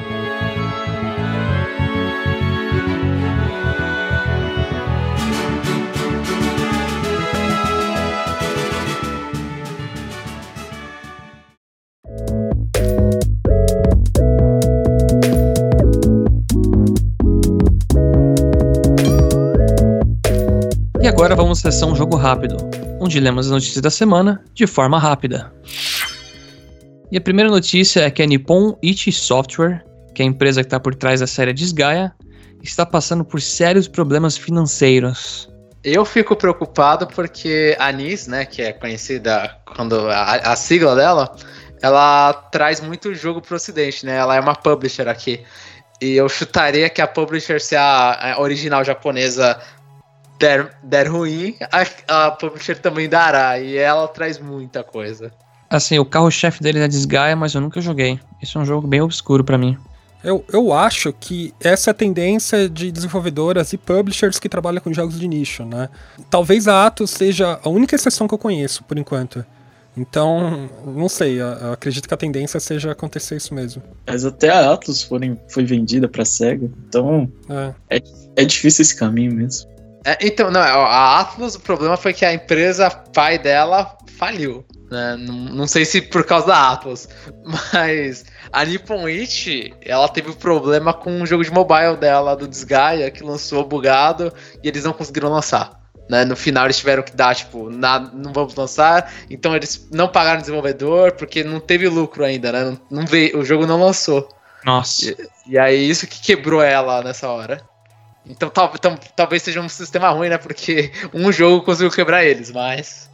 E agora vamos à sessão Jogo Rápido, onde lemos as notícias da semana de forma rápida. E a primeira notícia é que a Nippon Ichi Software, que é a empresa que está por trás da série Disgaea, está passando por sérios problemas financeiros. Eu fico preocupado porque a Nis, né, que é conhecida quando a, a sigla dela, ela traz muito jogo pro ocidente, né? Ela é uma publisher aqui. E eu chutaria que a publisher, se a, a original japonesa der, der ruim, a, a publisher também dará. E ela traz muita coisa. Assim, o carro-chefe dele é Disgaea, mas eu nunca joguei. Esse é um jogo bem obscuro pra mim. Eu, eu acho que essa é a tendência de desenvolvedoras e publishers que trabalham com jogos de nicho, né? Talvez a Atlus seja a única exceção que eu conheço, por enquanto. Então, não sei, eu, eu acredito que a tendência seja acontecer isso mesmo. Mas até a Atlus foi, foi vendida pra SEGA, então é. É, é difícil esse caminho mesmo. É, então, não, a Atlus, o problema foi que a empresa pai dela faliu. Né? Não, não sei se por causa da Atlus, mas a Nippon Ichi, ela teve um problema com um jogo de mobile dela, do Disgaea, que lançou bugado e eles não conseguiram lançar. Né? No final eles tiveram que dar, tipo, na, não vamos lançar, então eles não pagaram o desenvolvedor porque não teve lucro ainda, né? Não, não veio, o jogo não lançou. Nossa. E, e aí isso que quebrou ela nessa hora. Então, tal, então talvez seja um sistema ruim, né? Porque um jogo conseguiu quebrar eles, mas...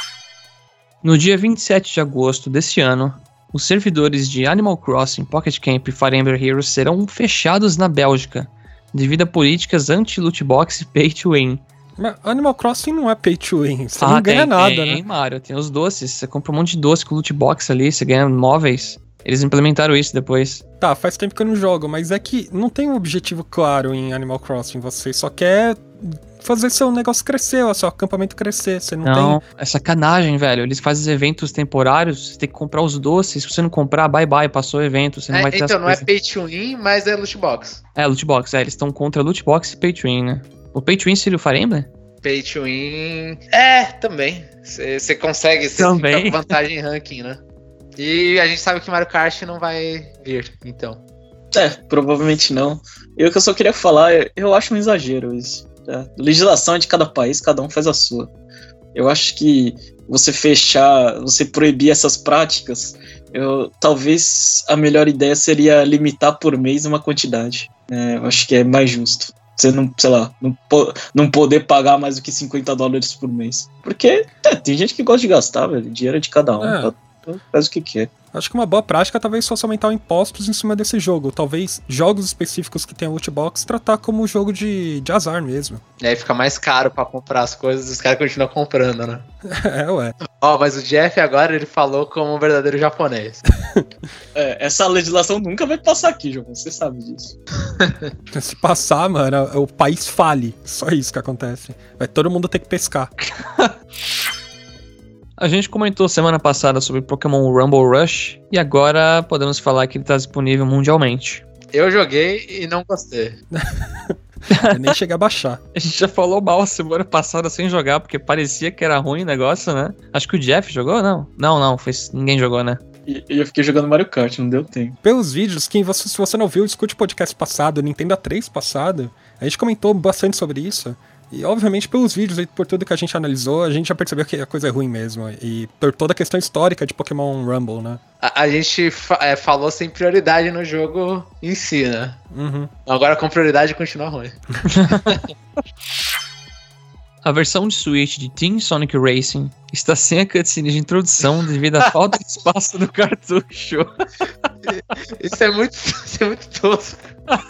No dia vinte e sete de agosto desse ano, os servidores de Animal Crossing, Pocket Camp e Fire Emblem Heroes serão fechados na Bélgica, devido a políticas anti-loot box e pay to win. Mas Animal Crossing não é pay to win, você ah, não ganha tem, nada, tem, né? Tem, Mario, tem os doces, você compra um monte de doce com loot box ali, você ganha móveis. Eles implementaram isso depois. Tá, faz tempo que eu não jogo, mas é que não tem um objetivo claro em Animal Crossing. Você só quer fazer seu negócio crescer, ó, seu acampamento crescer. Você não, Não, tem... é sacanagem, velho. Eles fazem eventos temporários, você tem que comprar os doces. Se você não comprar, bye bye, passou o evento, você não é, vai ter então, as não é coisas. pay to win, mas é loot box. É, loot box, é, eles estão contra loot box e pay to win, né? O pay to win seria o Fire Emblem? Pay to win... É, também. Você consegue, você Também. fica com vantagem em ranking, né? E a gente sabe que Mario Kart não vai vir, então. É, provavelmente não. E o que eu só queria falar, eu acho um exagero isso. Tá? Legislação é de cada país, cada um faz a sua. Eu acho que você fechar, você proibir essas práticas, eu, talvez a melhor ideia seria limitar por mês uma quantidade. É, eu acho que é mais justo. Você não, sei lá, não, po- não poder pagar mais do que cinquenta dólares por mês. Porque é, tem gente que gosta de gastar, velho. Dinheiro é de cada um. É. Tá? Então faz o que quer. Acho que uma boa prática talvez fosse aumentar impostos em cima desse jogo. Talvez jogos específicos que tenham loot box tratar como jogo de, de azar mesmo. E aí fica mais caro pra comprar as coisas e os caras continuam comprando, né? É, ué. Ó, mas o Jeff agora, ele falou como um verdadeiro japonês. É, essa legislação nunca vai passar aqui, João. Você sabe disso. Se passar, mano, o país fale. Só isso que acontece. Vai todo mundo ter que pescar. A gente comentou semana passada sobre Pokémon Rumble Rush e agora podemos falar que ele está disponível mundialmente. Eu joguei e não gostei. Eu nem cheguei a baixar. A gente já falou mal semana passada sem jogar, porque parecia que era ruim o negócio, né? Acho que o Jeff jogou, não? Não, não, foi... ninguém jogou, né? E, e eu fiquei jogando Mario Kart, não deu tempo. Pelos vídeos, quem você, se você não viu, escute o podcast passado, o Nintendo A três passado. A gente comentou bastante sobre isso. E, obviamente, pelos vídeos e por tudo que a gente analisou, a gente já percebeu que a coisa é ruim mesmo. E por toda a questão histórica de Pokémon Rumble, né? A, a gente fa- é, falou sem prioridade no jogo em si, né? Uhum. Agora com prioridade continua ruim. A versão de Switch de Team Sonic Racing está sem a cutscene de introdução devido à falta de espaço no cartucho. Isso é muito, isso é muito tosco.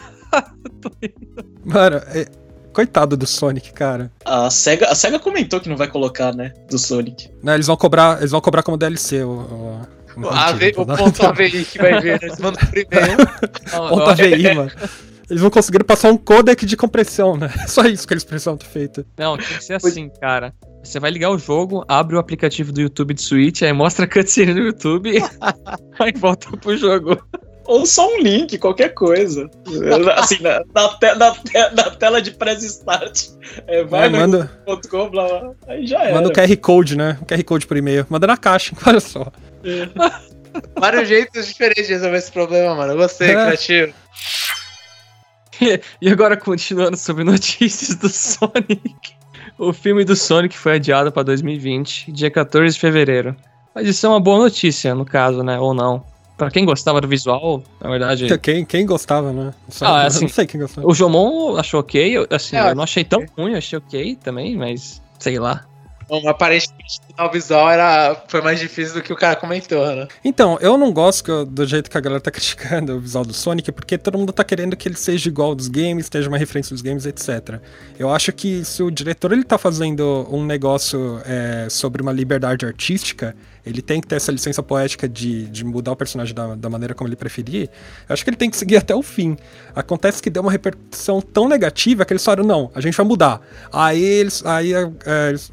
Mano, é... coitado do Sonic, cara. A SEGA, a SEGA comentou que não vai colocar, né? Do Sonic. Não, eles vão cobrar, eles vão cobrar como D L C o, o, O, A V, o ponto A V I que vai ver, né? Eles mandam primeiro. ponto A V I, mano. Eles vão conseguir passar um codec de compressão, né? Só isso que eles precisam ter feito. Não, tem que ser assim, cara. Você vai ligar o jogo, abre o aplicativo do YouTube de Switch, aí mostra a cutscene no YouTube, aí volta pro jogo. Ou só um link, qualquer coisa. Assim, na, na, te, na, te, na tela de press start. É, vai É, no manda, ponto com, blá, blá, aí já era. manda o Q R Code, né? O Q R Code por e-mail. Manda na caixa, olha só. Vários jeitos diferentes de resolver esse problema, mano. Eu gostei, É. criativo. E agora, continuando sobre notícias do Sonic. O filme do Sonic foi adiado para dois mil e vinte, dia quatorze de fevereiro. Mas isso é uma boa notícia, no caso, né? Ou não. Pra quem gostava do visual, na verdade... Quem, quem gostava, né? Só, Ah, eu assim, não sei quem gostava. O Jomon achou ok, eu, assim, É, eu não achei tão ruim, eu achei ok também, mas sei lá. Bom, aparentemente o visual era, foi mais difícil do que o cara comentou, né? Então, eu não gosto que eu- do jeito que a galera tá criticando o visual do Sonic, porque todo mundo tá querendo que ele seja igual dos games, esteja uma referência dos games, etcétera. Eu acho que se o diretor ele tá fazendo um negócio é, sobre uma liberdade artística, ele tem que ter essa licença poética de, de mudar o personagem da, da maneira como ele preferir. Eu acho que ele tem que seguir até o fim. Acontece que deu uma repercussão tão negativa que eles falaram, não, a gente vai mudar. Aí eles, aí, é, eles, ah,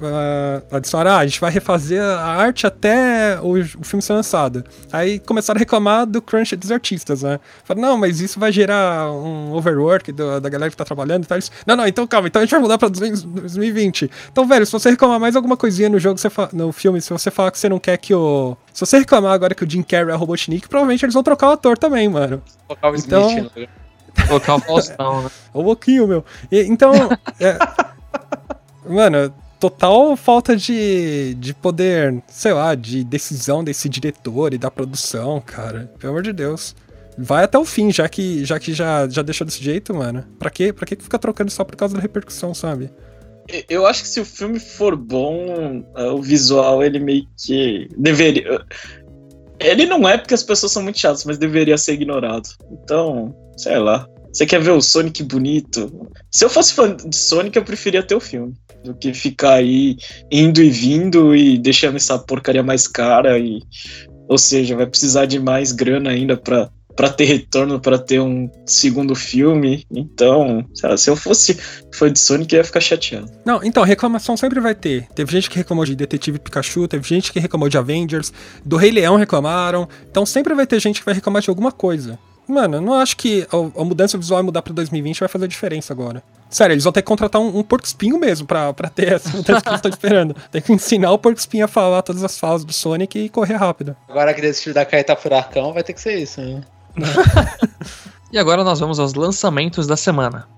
Uh, adicionaram, ah, a gente vai refazer a arte até o, o filme ser lançado. Aí começaram a reclamar do crunch dos artistas, né? Falaram, não, mas isso vai gerar um overwork do, da galera que tá trabalhando e tal. Não, não, então calma, então a gente vai mudar pra dois mil e vinte. Então, velho, se você reclamar mais alguma coisinha no jogo, você fa- no filme, se você falar que você não quer que o... Se você reclamar agora que o Jim Carrey é o Robotnik, provavelmente eles vão trocar o ator também, mano. Colocar o então... Smith, né? Colocar o Faustão, né? O Boquinho, meu. E, então, é... mano... Total falta de, de poder, sei lá, de decisão desse diretor e da produção, cara. Pelo amor de Deus. Vai até o fim, já que já, que já, já deixou desse jeito, mano. Pra quê? Pra que ficar trocando só por causa da repercussão, sabe? Eu acho que se o filme for bom, o visual, ele meio que deveria... Ele não é porque as pessoas são muito chatas, mas deveria ser ignorado. Então, sei lá. Você quer ver o Sonic bonito? Se eu fosse fã de Sonic, eu preferia ter o filme do que ficar aí indo e vindo e deixando essa porcaria mais cara. E, ou seja, vai precisar de mais grana ainda pra, pra ter retorno, pra ter um segundo filme. Então, sei lá, se eu fosse fã de Sonic, eu ia ficar chateado. Não, então, reclamação sempre vai ter. Teve gente que reclamou de Detetive Pikachu, teve gente que reclamou de Avengers, do Rei Leão reclamaram. Então sempre vai ter gente que vai reclamar de alguma coisa. Mano, eu não acho que a, a mudança visual e mudar pra dois mil e vinte vai fazer diferença agora. Sério, eles vão ter que contratar um, um porco-espinho mesmo pra, pra ter essa mudança que eles estão esperando. Tem que ensinar o porco-espinho a falar todas as falas do Sonic e correr rápido. Agora que decidiu da Caeta Furacão, vai ter que ser isso, né? E agora nós vamos aos lançamentos da semana.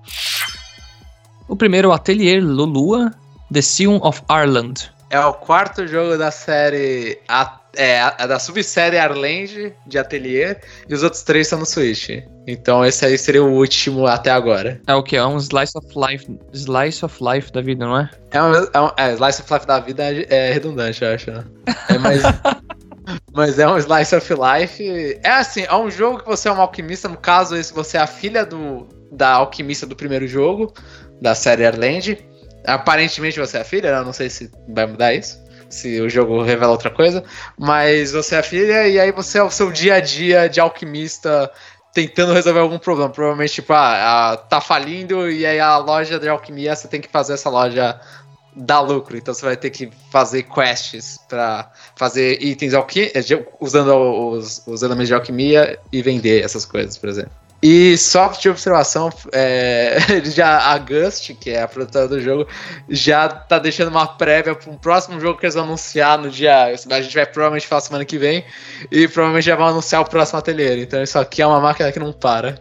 O primeiro é o Atelier Lulua, The Sion of Ireland. É o quarto jogo da série... A, é, a, da subsérie Arland de Atelier, e os outros três são no Switch. Então esse aí seria o último até agora. É o que? É um Slice of Life Slice of Life da vida, não é? É um, é um é, Slice of Life da vida é, é redundante, eu acho. Né? É mais... Mas é um Slice of Life. É assim, é um jogo que você é um alquimista. No caso, esse você é a filha do, da alquimista do primeiro jogo, da série Arland. Aparentemente você é a filha, eu não sei se vai mudar isso, se o jogo revela outra coisa. Mas você é a filha e aí você é o seu dia a dia de alquimista tentando resolver algum problema. Provavelmente, tipo, ah, tá falindo e aí a loja de alquimia, você tem que fazer essa loja dar lucro, então você vai ter que fazer quests pra fazer itens alqui- usando os, os elementos de alquimia e vender essas coisas, por exemplo. E só de observação, é, já a Gust, que é a produtora do jogo, já tá deixando uma prévia para um próximo jogo que eles vão anunciar no dia... A gente vai provavelmente falar semana que vem, e provavelmente já vão anunciar o próximo ateliê. Então isso aqui é uma máquina que não para.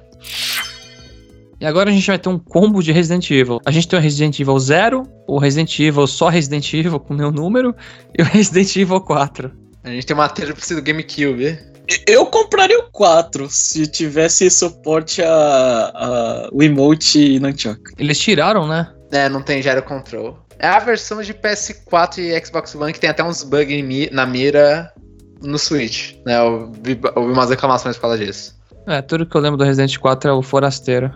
E agora a gente vai ter um combo de Resident Evil. A gente tem o Resident Evil zero, o Resident Evil só Resident Evil com meu número, e o Resident Evil quatro. A gente tem uma trilha do GameCube. Eu compraria o quatro se tivesse suporte a, a o emote e Nunchuck. Eles tiraram, né? É, não tem gyro control. É a versão de P S quatro e Xbox One que tem até uns bugs na mira no Switch, né? Eu vi, eu vi umas reclamações por causa disso. É, tudo que eu lembro do Resident quatro é o Forasteiro.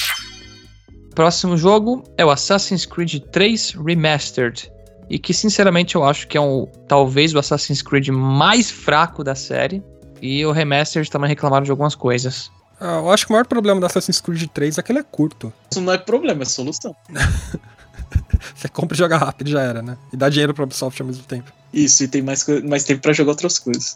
Próximo jogo é o Assassin's Creed três Remastered. E que, sinceramente, eu acho que é um, talvez o Assassin's Creed mais fraco da série. E o Remastered também reclamaram de algumas coisas. Ah, eu acho que o maior problema do Assassin's Creed três é que ele é curto. Isso não é problema, é solução. Você compra e joga rápido, já era, né? E dá dinheiro pra Ubisoft ao mesmo tempo. Isso, e tem mais, mais tempo pra jogar outras coisas.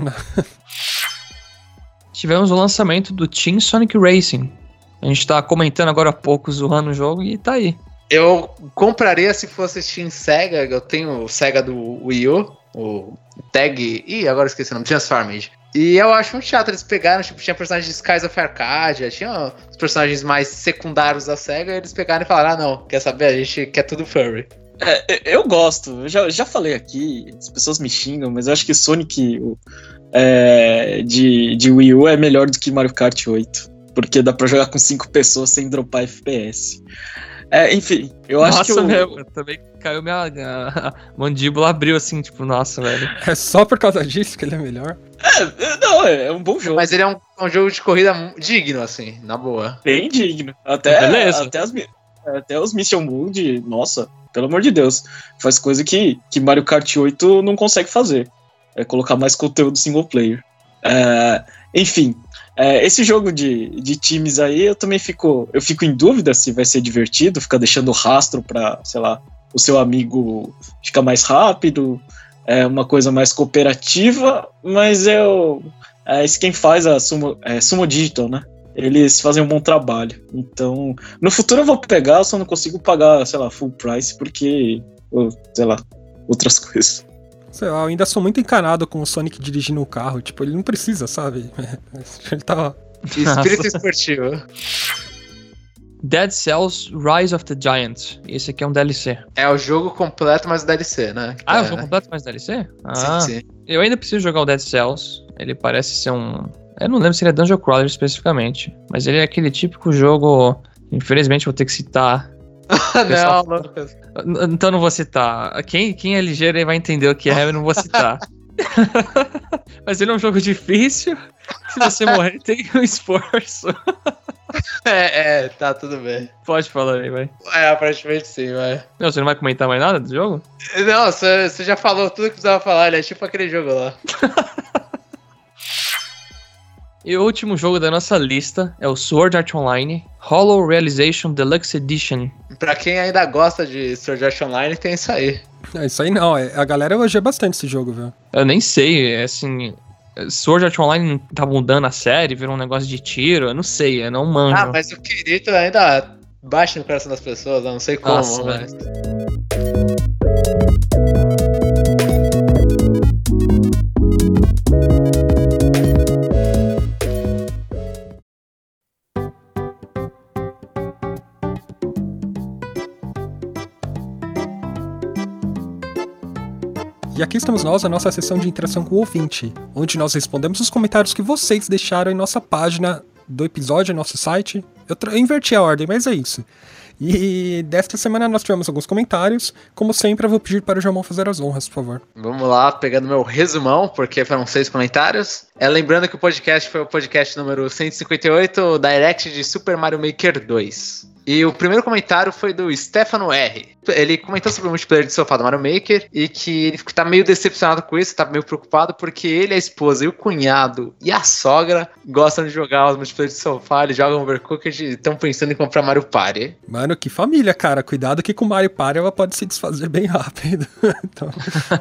Tivemos o lançamento do Team Sonic Racing. A gente tá comentando agora há pouco, zoando o jogo, e tá aí. Eu compraria se fosse Team Sega. Eu tenho o Sega do Wii U, o Tag... Ih, agora eu esqueci o nome, Transformed. E eu acho muito chato, eles pegaram, tipo, tinha personagens de Skies of Arcadia, tinha os personagens mais secundários da SEGA, e eles pegaram e falaram, ah não, quer saber, a gente quer tudo furry. É, eu gosto, eu já, já falei aqui, as pessoas me xingam, mas eu acho que Sonic é, de, de Wii U é melhor do que Mario Kart oito, porque dá pra jogar com cinco pessoas sem dropar F P S. É, enfim, eu nossa, acho que... Nossa, eu... também caiu minha a mandíbula, abriu assim, tipo, nossa, velho. É só por causa disso que ele é melhor? É, não, é um bom jogo. Mas ele é um, um jogo de corrida digno, assim, na boa. Bem digno. Até, Beleza. até, as, até os Mission Mode, nossa, pelo amor de Deus, faz coisa que, que Mario Kart oito não consegue fazer. É colocar mais conteúdo single player. É, enfim... É, esse jogo de, de times aí, eu também fico, eu fico em dúvida se vai ser divertido, ficar deixando rastro pra, sei lá, o seu amigo fica mais rápido, é uma coisa mais cooperativa, mas eu, é isso quem faz a Sumo, é, Sumo Digital, né? Eles fazem um bom trabalho. Então, no futuro eu vou pegar, eu só não consigo pagar, sei lá, full price, porque, sei lá, outras coisas. Sei lá, eu ainda sou muito encanado com o Sonic dirigindo o carro. Tipo, ele não precisa, sabe? Ele tá... Espírito esportivo. Dead Cells Rise of the Giant. Esse aqui é um D L C. É o jogo completo, mas o D L C, né? Ah, é o é, jogo né? completo mais D L C? Ah, Sim, sim. eu ainda preciso jogar o Dead Cells. Ele parece ser um... Eu não lembro se ele é Dungeon Crawler especificamente. Mas ele é aquele típico jogo... Infelizmente vou ter que citar... Não, Lucas. Então não vou citar. Quem, quem é ligeiro aí vai entender o que é, eu não vou citar. Mas ele é um jogo difícil. Se você morrer, tem um esforço. É, é, tá, tudo bem. Pode falar aí, vai. É, aparentemente sim, vai. Não, você não vai comentar mais nada do jogo? Não, você, você já falou tudo que precisava falar, ele é tipo aquele jogo lá. E o último jogo da nossa lista é o Sword Art Online Hollow Realization Deluxe Edition. Pra quem ainda gosta de Sword Art Online, tem isso aí. É, isso aí não, a galera elogia bastante esse jogo, viu? Eu nem sei, é assim... Sword Art Online tá mudando a série, virou um negócio de tiro, eu não sei, eu não manjo. Ah, mas o Kirito ainda bate no coração das pessoas, eu não sei como, Nossa, mas... E aqui estamos nós, a nossa sessão de interação com o ouvinte, onde nós respondemos os comentários que vocês deixaram em nossa página do episódio, em nosso site. Eu, tra- eu inverti a ordem, mas é isso. E desta semana nós tivemos alguns comentários. Como sempre, eu vou pedir para o João fazer as honras, por favor. Vamos lá, pegando meu resumão, porque foram seis comentários. É, lembrando que o podcast foi o podcast número cento e cinquenta e oito, o Direct de Super Mario Maker dois. E o primeiro comentário foi do Stefano R. Ele comentou sobre o multiplayer de sofá do Mario Maker e que ele tá meio decepcionado com isso, tá meio preocupado porque ele, a esposa e o cunhado e a sogra gostam de jogar os multiplayer de sofá, eles jogam Overcooked e estão pensando em comprar Mario Party. Mano, que família, cara. Cuidado que com o Mario Party ela pode se desfazer bem rápido. Então...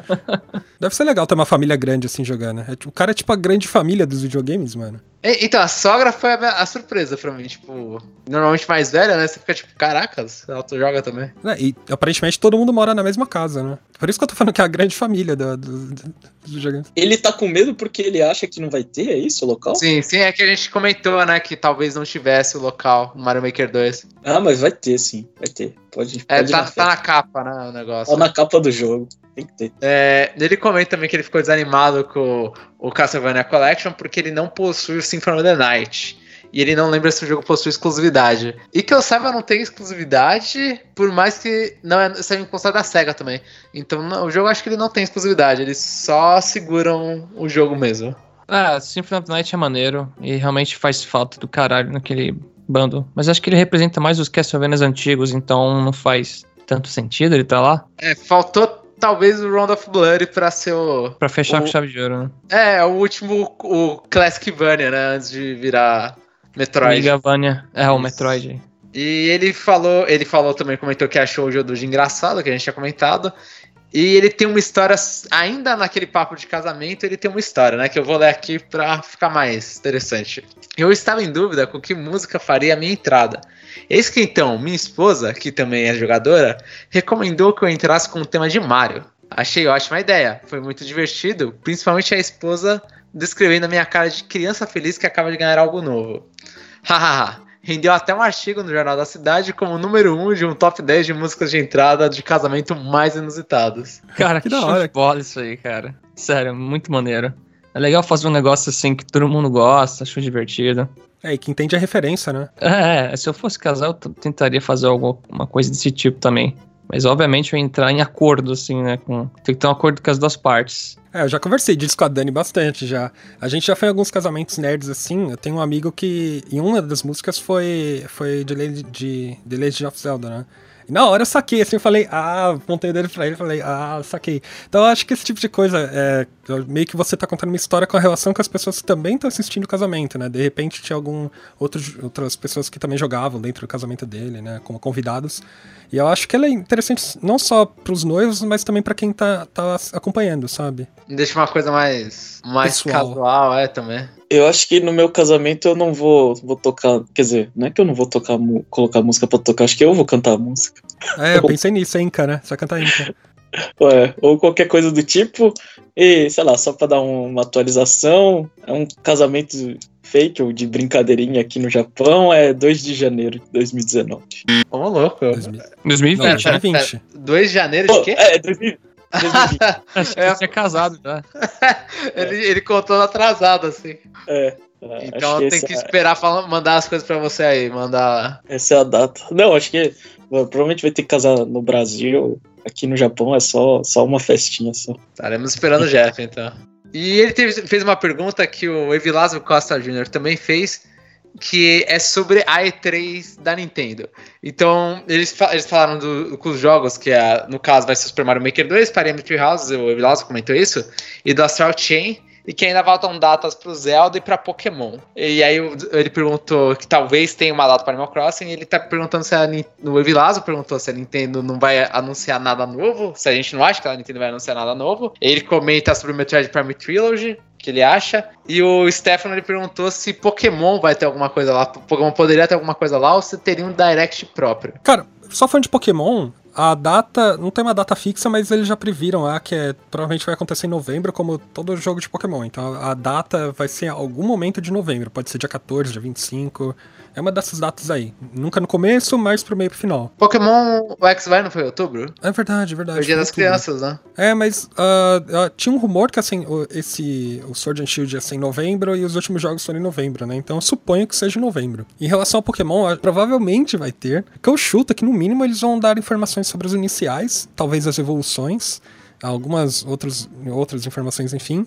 Deve ser legal ter uma família grande assim jogando. É, o cara é tipo a grande família dos videogames, mano. E, então, a sogra foi a, a surpresa pra mim, tipo, normalmente mais velha, né? Você fica tipo, caracas, ela joga também. É, e aparentemente todo mundo mora na mesma casa, né? Por isso que eu tô falando que é a grande família do, do, do, dos videogames. Ele tá com medo porque ele acha que não vai ter, é isso, o local? Sim, sim, é que a gente comentou, né, que talvez não tivesse o local no Mario Maker dois. Ah, mas vai ter, sim, vai ter. Pode, É, pode ir tá, na tá festa. na capa, né, o negócio. Tá na capa do jogo, tem que ter. É, ele comenta também que ele ficou desanimado com o Castlevania Collection porque ele não possui o Symphony of the Night. E ele não lembra se o jogo possui exclusividade. E que eu saiba, não tem exclusividade, por mais que não é, seja constante da SEGA também. Então não, o jogo acho que ele não tem exclusividade, eles só seguram o jogo mesmo. Ah, Symphony of the Night é maneiro e realmente faz falta do caralho naquele bundle. Mas acho que ele representa mais os Castlevanias antigos, então não faz tanto sentido ele tá lá. É, faltou talvez o Round of Blood pra ser o... Pra fechar o, com chave de ouro, né? É, o último, o Classicvania, né, antes de virar Metroid. Megavania, é o Isso. Metroid. E ele falou, ele falou também, comentou que achou o jogo de engraçado, que a gente tinha comentado. E ele tem uma história, ainda naquele papo de casamento, ele tem uma história, né? Que eu vou ler aqui pra ficar mais interessante. Eu estava em dúvida com que música faria a minha entrada. Eis que então, minha esposa, que também é jogadora, recomendou que eu entrasse com o tema de Mario. Achei ótima ideia, foi muito divertido, principalmente a esposa descrevendo a minha cara de criança feliz que acaba de ganhar algo novo. Hahaha. Rendeu até um artigo no Jornal da Cidade como número um de um top dez de músicas de entrada de casamento mais inusitados. Cara, que, Que da da hora. hora. Bola isso aí, cara. Sério, muito maneiro. É legal fazer um negócio assim que todo mundo gosta, acho divertido. É, e que entende a referência, né? É, se eu fosse casar, eu t- tentaria fazer alguma coisa desse tipo também. Mas obviamente eu ia entrar em acordo, assim, né? Com... Tem que ter um acordo com as duas partes. É, eu já conversei disso com a Dani bastante já. A gente já foi em alguns casamentos nerds assim. Eu tenho um amigo que, em uma das músicas, foi, foi de, Lady, de The Legend of Zelda, né? E na hora eu saquei, assim, eu falei, ah, apontei o dedo pra ele, falei, ah, saquei. Então eu acho que esse tipo de coisa, é, meio que você tá contando uma história com a relação com as pessoas que também estão assistindo o casamento, né? De repente tinha algum, outros, outras pessoas que também jogavam dentro do casamento dele, né? Como convidados. E eu acho que ela é interessante não só pros noivos, mas também pra quem tá, tá acompanhando, sabe? Deixa uma coisa mais, mais casual, é, também. Eu acho que no meu casamento eu não vou, vou tocar, quer dizer, não é que eu não vou tocar, colocar música pra tocar, acho que eu vou cantar a música. É, eu pensei nisso, é Inca, né? Você vai cantar Inca. Ué, ou qualquer coisa do tipo, e sei lá, só pra dar um, uma atualização, é um casamento fake ou de brincadeirinha aqui no Japão, é dois de janeiro de dois mil e dezenove. Ô, louco. dois mil e vinte. Não, dois mil e vinte. dois de janeiro de quê? É, dois mil e vinte. Acho que você é casado já. ele, ele contou atrasado, assim. É. Então tem que esperar falar, mandar as coisas pra você aí, mandar... Essa é a data. Não, acho que bom, provavelmente vai ter que casar no Brasil. Aqui no Japão é só, só uma festinha só. Estaremos esperando o Jeff, então. E ele teve, fez uma pergunta que o Evilásio Costa Júnior também fez, que é sobre a E três da Nintendo. Então, eles, eles falaram do, com os jogos, que é, no caso vai ser o Super Mario Maker dois, Parameter House, o Evilásio comentou isso, e do Astral Chain, e que ainda faltam datas pro Zelda e pra Pokémon. E aí ele perguntou que talvez tenha uma data para Animal Crossing, e ele tá perguntando se a o Evilásio perguntou se a Nintendo não vai anunciar nada novo, se a gente não acha que a Nintendo vai anunciar nada novo. Ele comenta sobre o Metroid Prime Trilogy, que ele acha, e o Stefano ele perguntou se Pokémon vai ter alguma coisa lá, Pokémon poderia ter alguma coisa lá, ou se teria um Direct próprio. Cara, só falando de Pokémon, a data, não tem uma data fixa, mas eles já previram lá que é, provavelmente vai acontecer em novembro, como todo jogo de Pokémon. Então a data vai ser em algum momento de novembro, pode ser dia quatorze, dia vinte e cinco, é uma dessas datas aí. Nunca no começo, mas pro meio e pro final. Pokémon o X-Y não foi em outubro? É verdade, é verdade. Foi o dia das outubro. Crianças, né? É, mas uh, uh, tinha um rumor que assim, o, esse, o Sword and Shield ia ser em novembro e os últimos jogos foram em novembro, né? Então eu suponho que seja em novembro. Em relação ao Pokémon, uh, provavelmente vai ter, que eu chuto que no mínimo eles vão dar informações sobre os iniciais, talvez as evoluções, algumas outros, outras informações, enfim.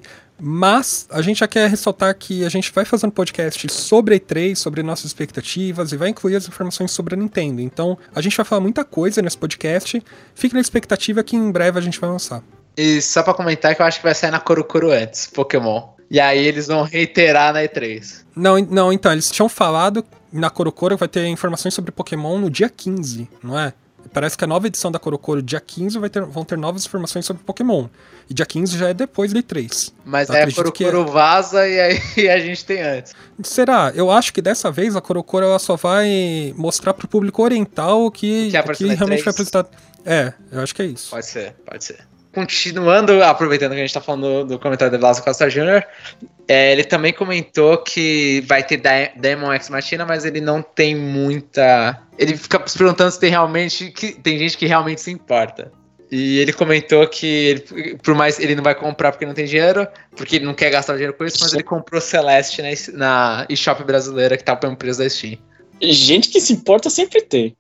Mas a gente já quer ressaltar que a gente vai fazer um podcast sobre a E três, sobre nossas expectativas, e vai incluir as informações sobre a Nintendo. Então a gente vai falar muita coisa nesse podcast. Fique na expectativa que em breve a gente vai lançar. E só pra comentar que eu acho que vai sair na Korokoro antes, Pokémon. E aí eles vão reiterar na E três. Não, não, então, eles tinham falado na Korokoro vai ter informações sobre Pokémon no dia quinze, não é? Parece que a nova edição da Korokoro, dia quinze, vai ter, vão ter novas informações sobre Pokémon. E dia quinze já é depois da E três. Mas aí a Korokoro é... vaza e aí a gente tem antes. Será? Eu acho que dessa vez a Korokoro ela só vai mostrar pro público oriental o que, que, que realmente vai apresentar. É, eu acho que é isso. Pode ser, pode ser. Continuando, aproveitando que a gente tá falando do, do comentário do Evilásio Costa Júnior, é, ele também comentou que vai ter Demon X Machina, mas ele não tem muita... Ele fica se perguntando se tem realmente... Que, tem gente que realmente se importa. E ele comentou que, ele, por mais ele não vai comprar porque não tem dinheiro, porque ele não quer gastar dinheiro com isso, mas ele comprou Celeste na, na eShop brasileira, que tá pelo preço da Steam. Gente que se importa sempre tem.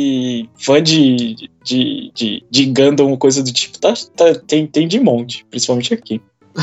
E fã de, de, de, de Gundam ou coisa do tipo, tá, tá, tem, tem de monte, principalmente aqui.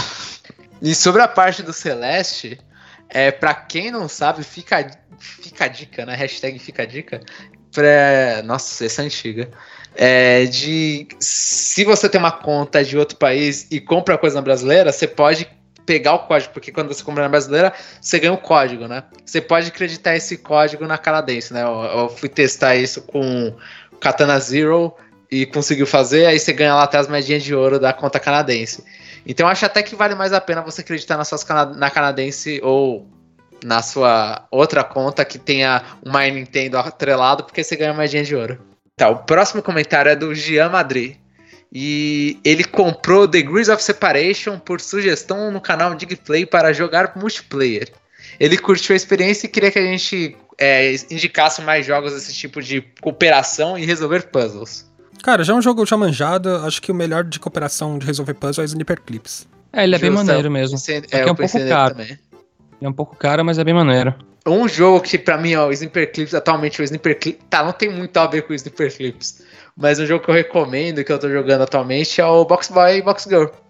E sobre a parte do Celeste, é, pra quem não sabe, fica, fica a dica, né? Hashtag fica a dica. Pra, nossa, essa é antiga. É, de se você tem uma conta de outro país e compra coisa na brasileira, você pode pegar o código, porque quando você compra na brasileira, você ganha o código, né? Você pode acreditar esse código na canadense, né? Eu, eu fui testar isso com Katana Zero e conseguiu fazer, aí você ganha lá até as moedinhas de ouro da conta canadense. Então eu acho até que vale mais a pena você acreditar nas suas cana- na canadense ou na sua outra conta que tenha uma Nintendo atrelado, porque você ganha moedinha de ouro. Tá, o próximo comentário é do Gian Madrid. E ele comprou Degrees of Separation por sugestão no canal Digplay para jogar multiplayer. Ele curtiu a experiência e queria que a gente é, indicasse mais jogos desse tipo de cooperação e resolver puzzles. Cara, já é um jogo já manjado, acho que o melhor de cooperação de resolver puzzle é o Sniper Clips. É, ele é bem maneiro mesmo. Pensei, é, é um pouco caro. Também. É um pouco caro, mas é bem maneiro. Um jogo que pra mim, ó, o Sniper Clips, atualmente o Sniper Clips, tá, não tem muito a ver com o Sniper Clips, mas um jogo que eu recomendo, que eu tô jogando atualmente, é o Box Boy e Box Girl.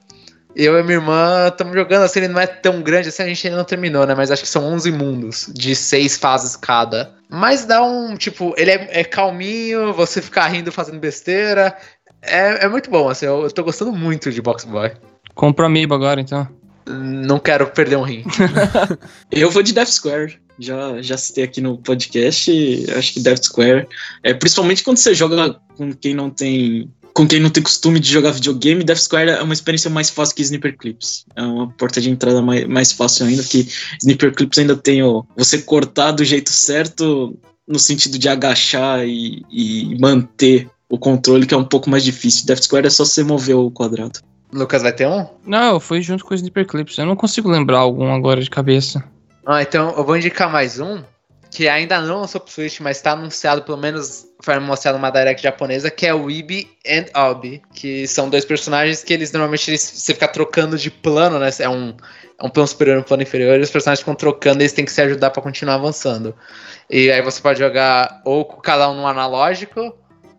Eu e minha irmã estamos jogando, assim, ele não é tão grande assim, a gente ainda não terminou, né? Mas acho que são onze mundos, de seis fases cada. Mas dá um, tipo, ele é, é calminho, você ficar rindo fazendo besteira. É, é muito bom, assim, eu, eu tô gostando muito de Box Boy. Compra Amiibo agora, então. Não quero perder um rim. Eu vou de Death Square. Já, já citei aqui no podcast, acho que Death Square. É, principalmente quando você joga com quem não tem... Com quem não tem costume de jogar videogame, Death Square é uma experiência mais fácil que Sniper Clips. É uma porta de entrada mais, mais fácil ainda, que Sniper Clips ainda tem o, você cortar do jeito certo, no sentido de agachar e, e manter o controle, que é um pouco mais difícil. Death Square é só você mover o quadrado. Lucas, vai ter um? Não, eu fui junto com o Sniper Clips. Eu não consigo lembrar algum agora de cabeça. Ah, então eu vou indicar mais um, que ainda não lançou pro Switch, mas tá anunciado, pelo menos foi mostrado numa direct japonesa, que é o Ibi and Obi, que são dois personagens que eles normalmente eles, você fica trocando de plano, né? É um, é um plano superior e um plano inferior, e os personagens ficam trocando e eles têm que se ajudar pra continuar avançando. E aí você pode jogar ou com cada um no analógico,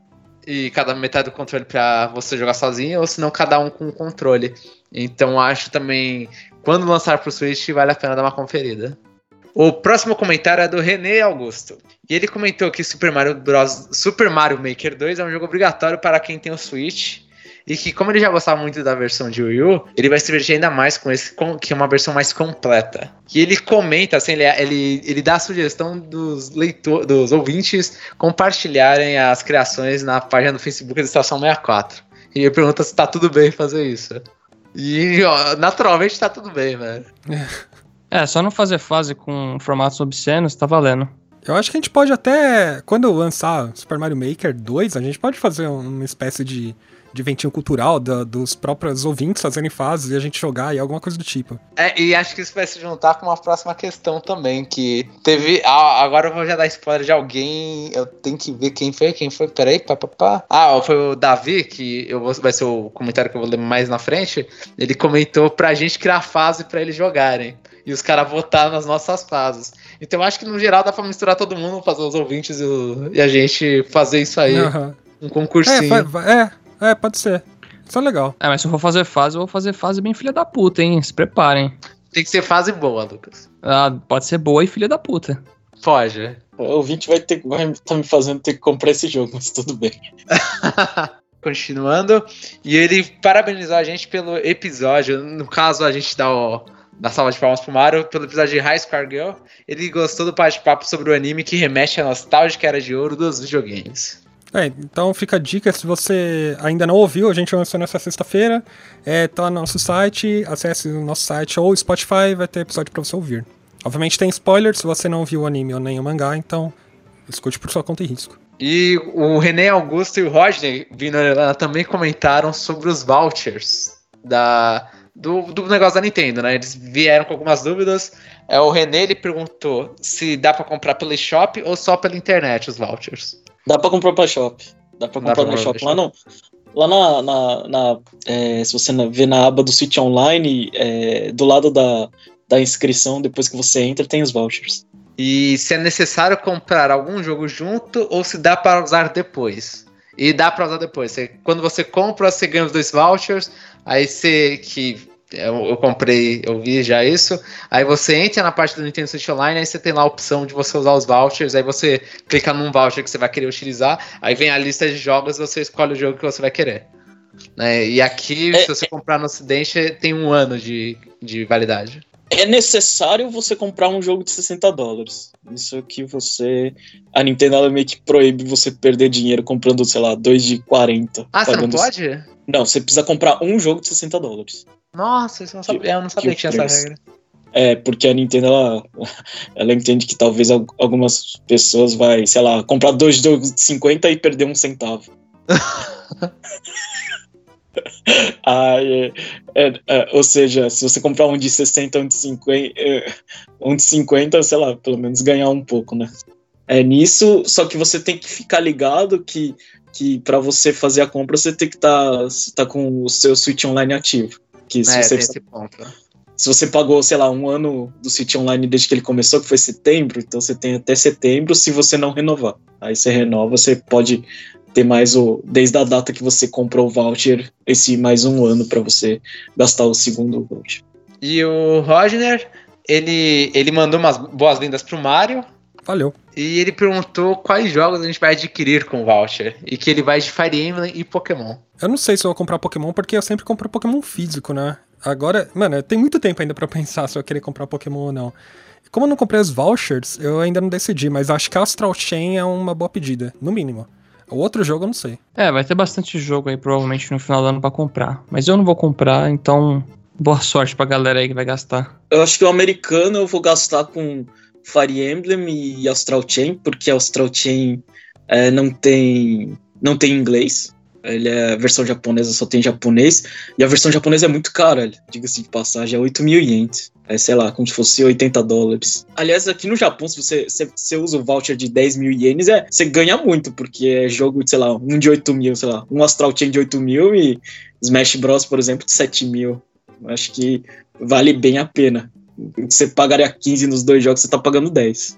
e cada metade do controle pra você jogar sozinho, ou se não, cada um com o controle. Então acho também, quando lançar pro Switch, vale a pena dar uma conferida. O próximo comentário é do René Augusto. E ele comentou que Super Mario Bros. Super Mario Maker dois é um jogo obrigatório para quem tem o Switch. E que, como ele já gostava muito da versão de Wii U, ele vai se divertir ainda mais com esse, com, que é uma versão mais completa. E ele comenta, assim, ele, ele, ele dá a sugestão dos, leitor, dos ouvintes compartilharem as criações na página do Facebook da Estação sessenta e quatro. E ele pergunta se tá tudo bem fazer isso. E, ó, naturalmente tá tudo bem, velho. É, só não fazer fase com formatos obscenos, tá valendo. Eu acho que a gente pode até, quando lançar Super Mario Maker dois, a gente pode fazer uma espécie de, de eventinho cultural da, dos próprios ouvintes fazerem fases e a gente jogar e alguma coisa do tipo. É, e acho que isso vai se juntar com uma próxima questão também, que teve... Ah, agora eu vou já dar spoiler de alguém, eu tenho que ver quem foi, quem foi, peraí, papapá. Ah, foi o Davi, que eu vou, vai ser o comentário que eu vou ler mais na frente, ele comentou pra gente criar fase pra eles jogarem. E os caras votaram nas nossas fases. Então eu acho que no geral dá pra misturar todo mundo, fazer os ouvintes e, o, e a gente fazer isso aí. Uhum. Um concursinho. É, é, é, pode ser. Isso é legal. É, mas se eu for fazer fase, eu vou fazer fase bem filha da puta, hein? Se preparem. Tem que ser fase boa, Lucas. Ah, pode ser boa e filha da puta. Pode. O ouvinte vai ter vai tá me fazendo ter que comprar esse jogo, mas tudo bem. Continuando. E ele parabenizou a gente pelo episódio. No caso, a gente dá o... da salva de palmas pro Mario, pelo episódio de High Score Girl. Ele gostou do bate-papo sobre o anime que remete à nostálgica era de ouro dos videogames. É, então fica a dica, se você ainda não ouviu, a gente lançou nessa sexta-feira, é, tá no nosso site, acesse o nosso site ou Spotify, vai ter episódio pra você ouvir. Obviamente tem spoiler se você não viu o anime ou nem o mangá, então escute por sua conta e risco. E o René Augusto e o Rodney Vinorelana também comentaram sobre os vouchers da... Do, do negócio da Nintendo, né? Eles vieram com algumas dúvidas. É, o René, ele perguntou se dá pra comprar pela eShop ou só pela internet os vouchers. Dá pra comprar pela Shop. Dá pra comprar na Shop. Lá, no, lá na... na, na é, se você vê na aba do Switch Online, é, do lado da, da inscrição, depois que você entra, tem os vouchers. E se é necessário comprar algum jogo junto ou se dá para usar depois. E dá pra usar depois. Você, quando você compra, você ganha os dois vouchers. Aí você, que eu, eu comprei, eu vi já isso. Aí você entra na parte do Nintendo Switch Online, aí você tem lá a opção de você usar os vouchers. Aí você clica num voucher que você vai querer utilizar. Aí vem a lista de jogos e você escolhe o jogo que você vai querer. Né? E aqui, é, se você comprar no Ocidente, tem um ano de, de validade. É necessário você comprar um jogo de sessenta dólares. Isso aqui você... A Nintendo ela meio que proíbe você perder dinheiro comprando, sei lá, dois de quarenta. Ah, você não pode? Não, você precisa comprar um jogo de sessenta dólares. Nossa, isso eu não sabia, eu não sabia que, que tinha essa regra. É, porque a Nintendo, ela, ela entende que talvez algumas pessoas vai, sei lá, comprar dois jogos de cinquenta e perder um centavo. Ah, é, é, é, ou seja, se você comprar um de sessenta, um de cinquenta, é, um de cinquenta, sei lá, pelo menos ganhar um pouco, né? É nisso, só que você tem que ficar ligado que, que para você fazer a compra você tem que estar tá, tá com o seu Switch Online ativo. Que se, é, você, esse ponto. se você pagou, sei lá, um ano do Switch Online desde que ele começou, que foi setembro, então você tem até setembro se você não renovar. Aí você renova, você pode ter mais o... Desde a data que você comprou o voucher, esse mais um ano pra você gastar o segundo voucher. E o Rodner, ele, ele mandou umas boas-vindas pro Mário. Valeu. E ele perguntou quais jogos a gente vai adquirir com o voucher. E que ele vai de Fire Emblem e Pokémon. Eu não sei se eu vou comprar Pokémon, porque eu sempre compro Pokémon físico, né? Agora, mano, tem muito tempo ainda pra pensar se eu querer comprar Pokémon ou não. Como eu não comprei os vouchers, eu ainda não decidi, mas acho que Astral Chain é uma boa pedida, no mínimo. O outro jogo eu não sei. É, vai ter bastante jogo aí provavelmente no final do ano pra comprar. Mas eu não vou comprar, então boa sorte pra galera aí que vai gastar. Eu acho que o americano eu vou gastar com Fire Emblem e Astral Chain, porque Astral Chain é, não tem não tem inglês. Ele é a versão japonesa, só tem japonês. E a versão japonesa é muito cara, diga-se de passagem, é oito mil ienes. É, sei lá, como se fosse oitenta dólares. Aliás, aqui no Japão, se você, se você usa o voucher de dez mil ienes, é, você ganha muito, porque é jogo de, sei lá, um de oito mil, sei lá, um Astral Chain de oito mil e Smash Bros, por exemplo, de sete mil. Acho que vale bem a pena. Você pagaria quinze nos dois jogos, você tá pagando dez.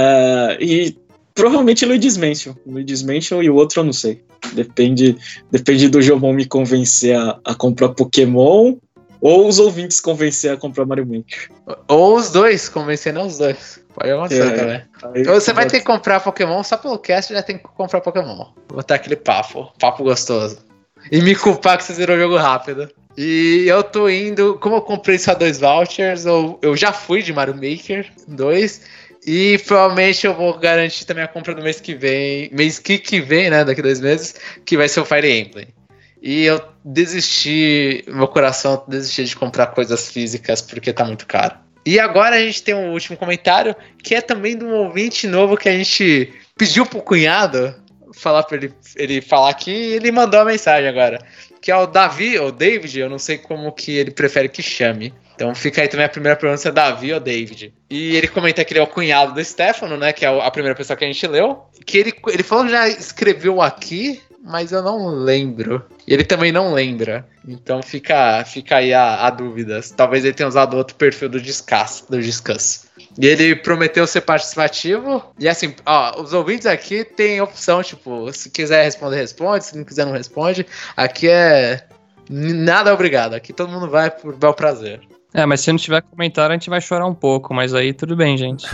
É, e provavelmente Luigi's Mansion. Luigi's Mansion e o outro eu não sei. Depende, depende do Jomon me convencer a, a comprar Pokémon ou os ouvintes convencer a comprar Mario Maker. Ou os dois, convencer não os dois. Pode acontecer é, também. Aí, você vai ter que comprar Pokémon, só pelo cast já tem que comprar Pokémon. Vou botar aquele papo, papo gostoso. E me culpar que você zerou o jogo rápido. E eu tô indo, como eu comprei só dois vouchers, eu, eu já fui de Mario Maker dois. E provavelmente eu vou garantir também a compra do mês que vem. Mês que, que vem, né? Daqui a dois meses, que vai ser o Fire Emblem. E eu desisti, meu coração desistiu de comprar coisas físicas porque tá muito caro. E agora a gente tem um último comentário, que é também de um ouvinte novo que a gente pediu pro cunhado falar pra ele, ele falar aqui, e ele mandou a mensagem agora. Que é o Davi, ou David, eu não sei como que ele prefere que chame. Então fica aí também a primeira pergunta, se é Davi ou David. E ele comenta que ele é o cunhado do Stefano, né? Que é a primeira pessoa que a gente leu. Que ele, ele falou que já escreveu aqui, mas eu não lembro. E ele também não lembra. Então fica, fica aí a, a dúvida. Talvez ele tenha usado outro perfil do Discuss. Do Discuss. E ele prometeu ser participativo. E assim, ó, os ouvintes aqui tem opção, tipo, se quiser responder, responde. Se não quiser, não responde. Aqui é nada obrigado. Aqui todo mundo vai por bel prazer. É, mas se não tiver comentário, a gente vai chorar um pouco, mas aí tudo bem, gente.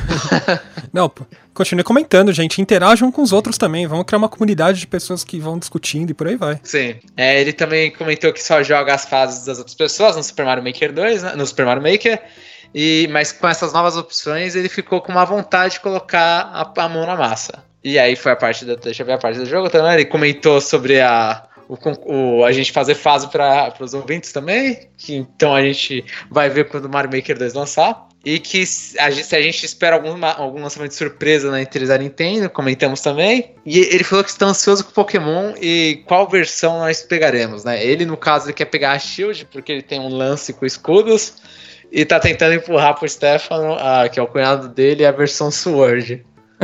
Não, continue comentando, gente. Interajam com os outros também. Vamos criar uma comunidade de pessoas que vão discutindo e por aí vai. Sim. É, ele também comentou que só joga as fases das outras pessoas no Super Mario Maker dois, né? No Super Mario Maker. E, mas com essas novas opções, ele ficou com uma vontade de colocar a, a mão na massa. E aí foi a parte da. Deixa eu ver a parte do jogo também. Ele comentou sobre a. O, o, a gente fazer fase para os ouvintes também, que então a gente vai ver quando o Mario Maker dois lançar, e que a gente, se a gente espera algum, algum lançamento de surpresa na E três da Nintendo, comentamos também, e ele falou que está ansioso com o Pokémon e qual versão nós pegaremos, né? Ele, no caso, ele quer pegar a Shield, porque ele tem um lance com escudos, e tá tentando empurrar pro Stefano, ah, que é o cunhado dele, a versão Sword.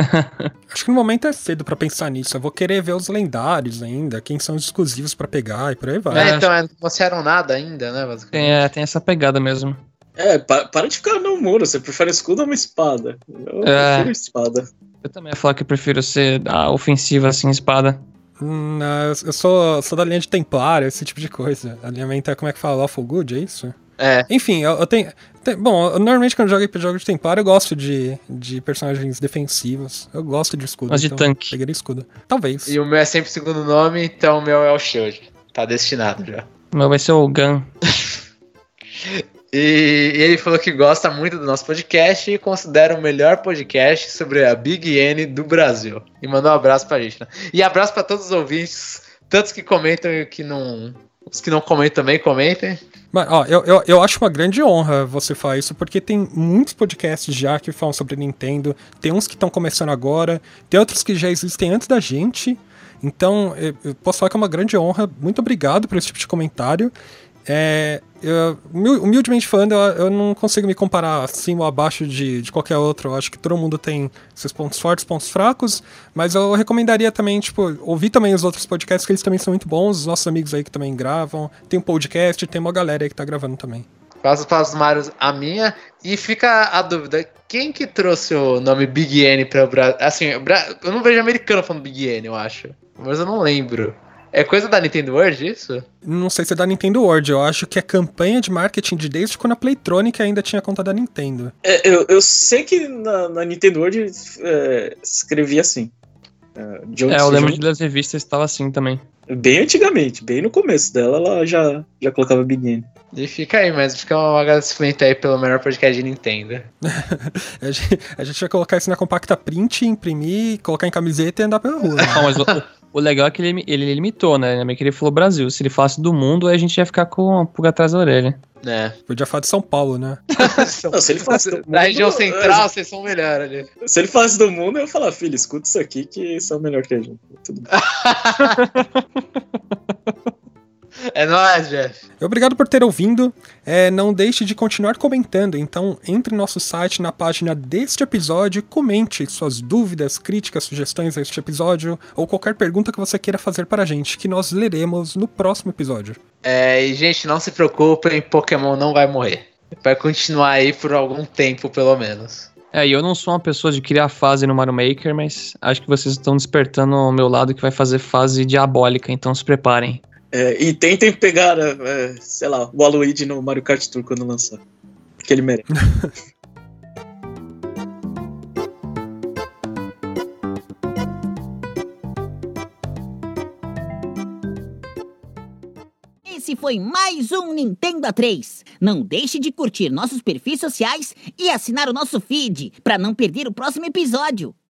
Acho que no momento é cedo pra pensar nisso. Eu vou querer ver os lendários ainda, quem são os exclusivos pra pegar e por aí vai. É, então não anunciaram nada ainda, né? Tem, é, tem essa pegada mesmo. É, para, para de ficar no muro. Você prefere escudo ou uma espada? Eu é, prefiro espada. Eu também ia falar que eu prefiro ser a ofensiva assim, espada. Hum, eu sou, sou da linha de Templário, esse tipo de coisa. Alinhamento é, como é que fala? Lawful Good, é isso? É. Enfim, eu, eu tenho... Tem, bom, eu, normalmente quando eu jogo jogo de Templário, eu gosto de, de personagens defensivos. Eu gosto de escudo. Mas de então tanque. Pegaria escudo. Talvez. E o meu é sempre o segundo nome, então o meu é o Shield. Tá destinado já. O meu vai ser o Gun. E ele falou que gosta muito do nosso podcast e considera o melhor podcast sobre a Big N do Brasil. E mandou um abraço pra gente, né? E abraço pra todos os ouvintes, tantos que comentam e que não... Os que não comentam também, comentem. Mas, ó, eu, eu, eu acho uma grande honra você falar isso, porque tem muitos podcasts já que falam sobre Nintendo, tem uns que estão começando agora, tem outros que já existem antes da gente, então eu, eu posso falar que é uma grande honra, muito obrigado por esse tipo de comentário. É, eu, humildemente falando, eu, eu não consigo me comparar acima ou abaixo de, de qualquer outro. Eu acho que todo mundo tem seus pontos fortes, pontos fracos, mas eu recomendaria também, tipo, ouvir também os outros podcasts, que eles também são muito bons, os nossos amigos aí que também gravam, tem um podcast, tem uma galera aí que tá gravando também. Faço para os Marios a minha. E fica a dúvida, quem que trouxe o nome Big N para o Brasil? Assim, eu não vejo americano falando Big N, eu acho. Mas eu não lembro. É coisa da Nintendo World isso? Não sei se é da Nintendo World, eu acho que é campanha de marketing de desde quando a Playtronic ainda tinha conta da Nintendo. É, eu, eu sei que na, na Nintendo World é, escrevia assim. É, é eu lembro de das revistas estava assim também. Bem antigamente, bem no começo dela, ela já, já colocava Big N. E fica aí, mas fica um agradecimento aí pelo melhor podcast de Nintendo. a, gente, a gente vai colocar isso na compacta print, imprimir, colocar em camiseta e andar pela rua. Não, mas o, o legal é que ele, ele limitou, né? Meio que ele falou Brasil. Se ele falasse do mundo, aí a gente ia ficar com a pulga atrás da orelha. É. Podia falar de São Paulo, né? Não, se ele falasse do mundo, na região central, vocês são melhor ali. Se ele falasse do mundo, eu ia falar, filho, escuta isso aqui que são melhor que a gente. Tudo bem. É nóis, Jeff. Obrigado por ter ouvindo. É, não deixe de continuar comentando. Então, entre no nosso site, na página deste episódio, comente suas dúvidas, críticas, sugestões a este episódio ou qualquer pergunta que você queira fazer para a gente, que nós leremos no próximo episódio. É, e gente, não se preocupem, Pokémon não vai morrer. Vai continuar aí por algum tempo, pelo menos. É, e eu não sou uma pessoa de criar fase no Mario Maker, mas acho que vocês estão despertando o meu lado que vai fazer fase diabólica, então se preparem. É, e tentem pegar, é, sei lá, o Waluigi no Mario Kart Tour quando lançar. Porque ele merece. Esse foi mais um Nintendo A três. Não deixe de curtir nossos perfis sociais e assinar o nosso feed para não perder o próximo episódio.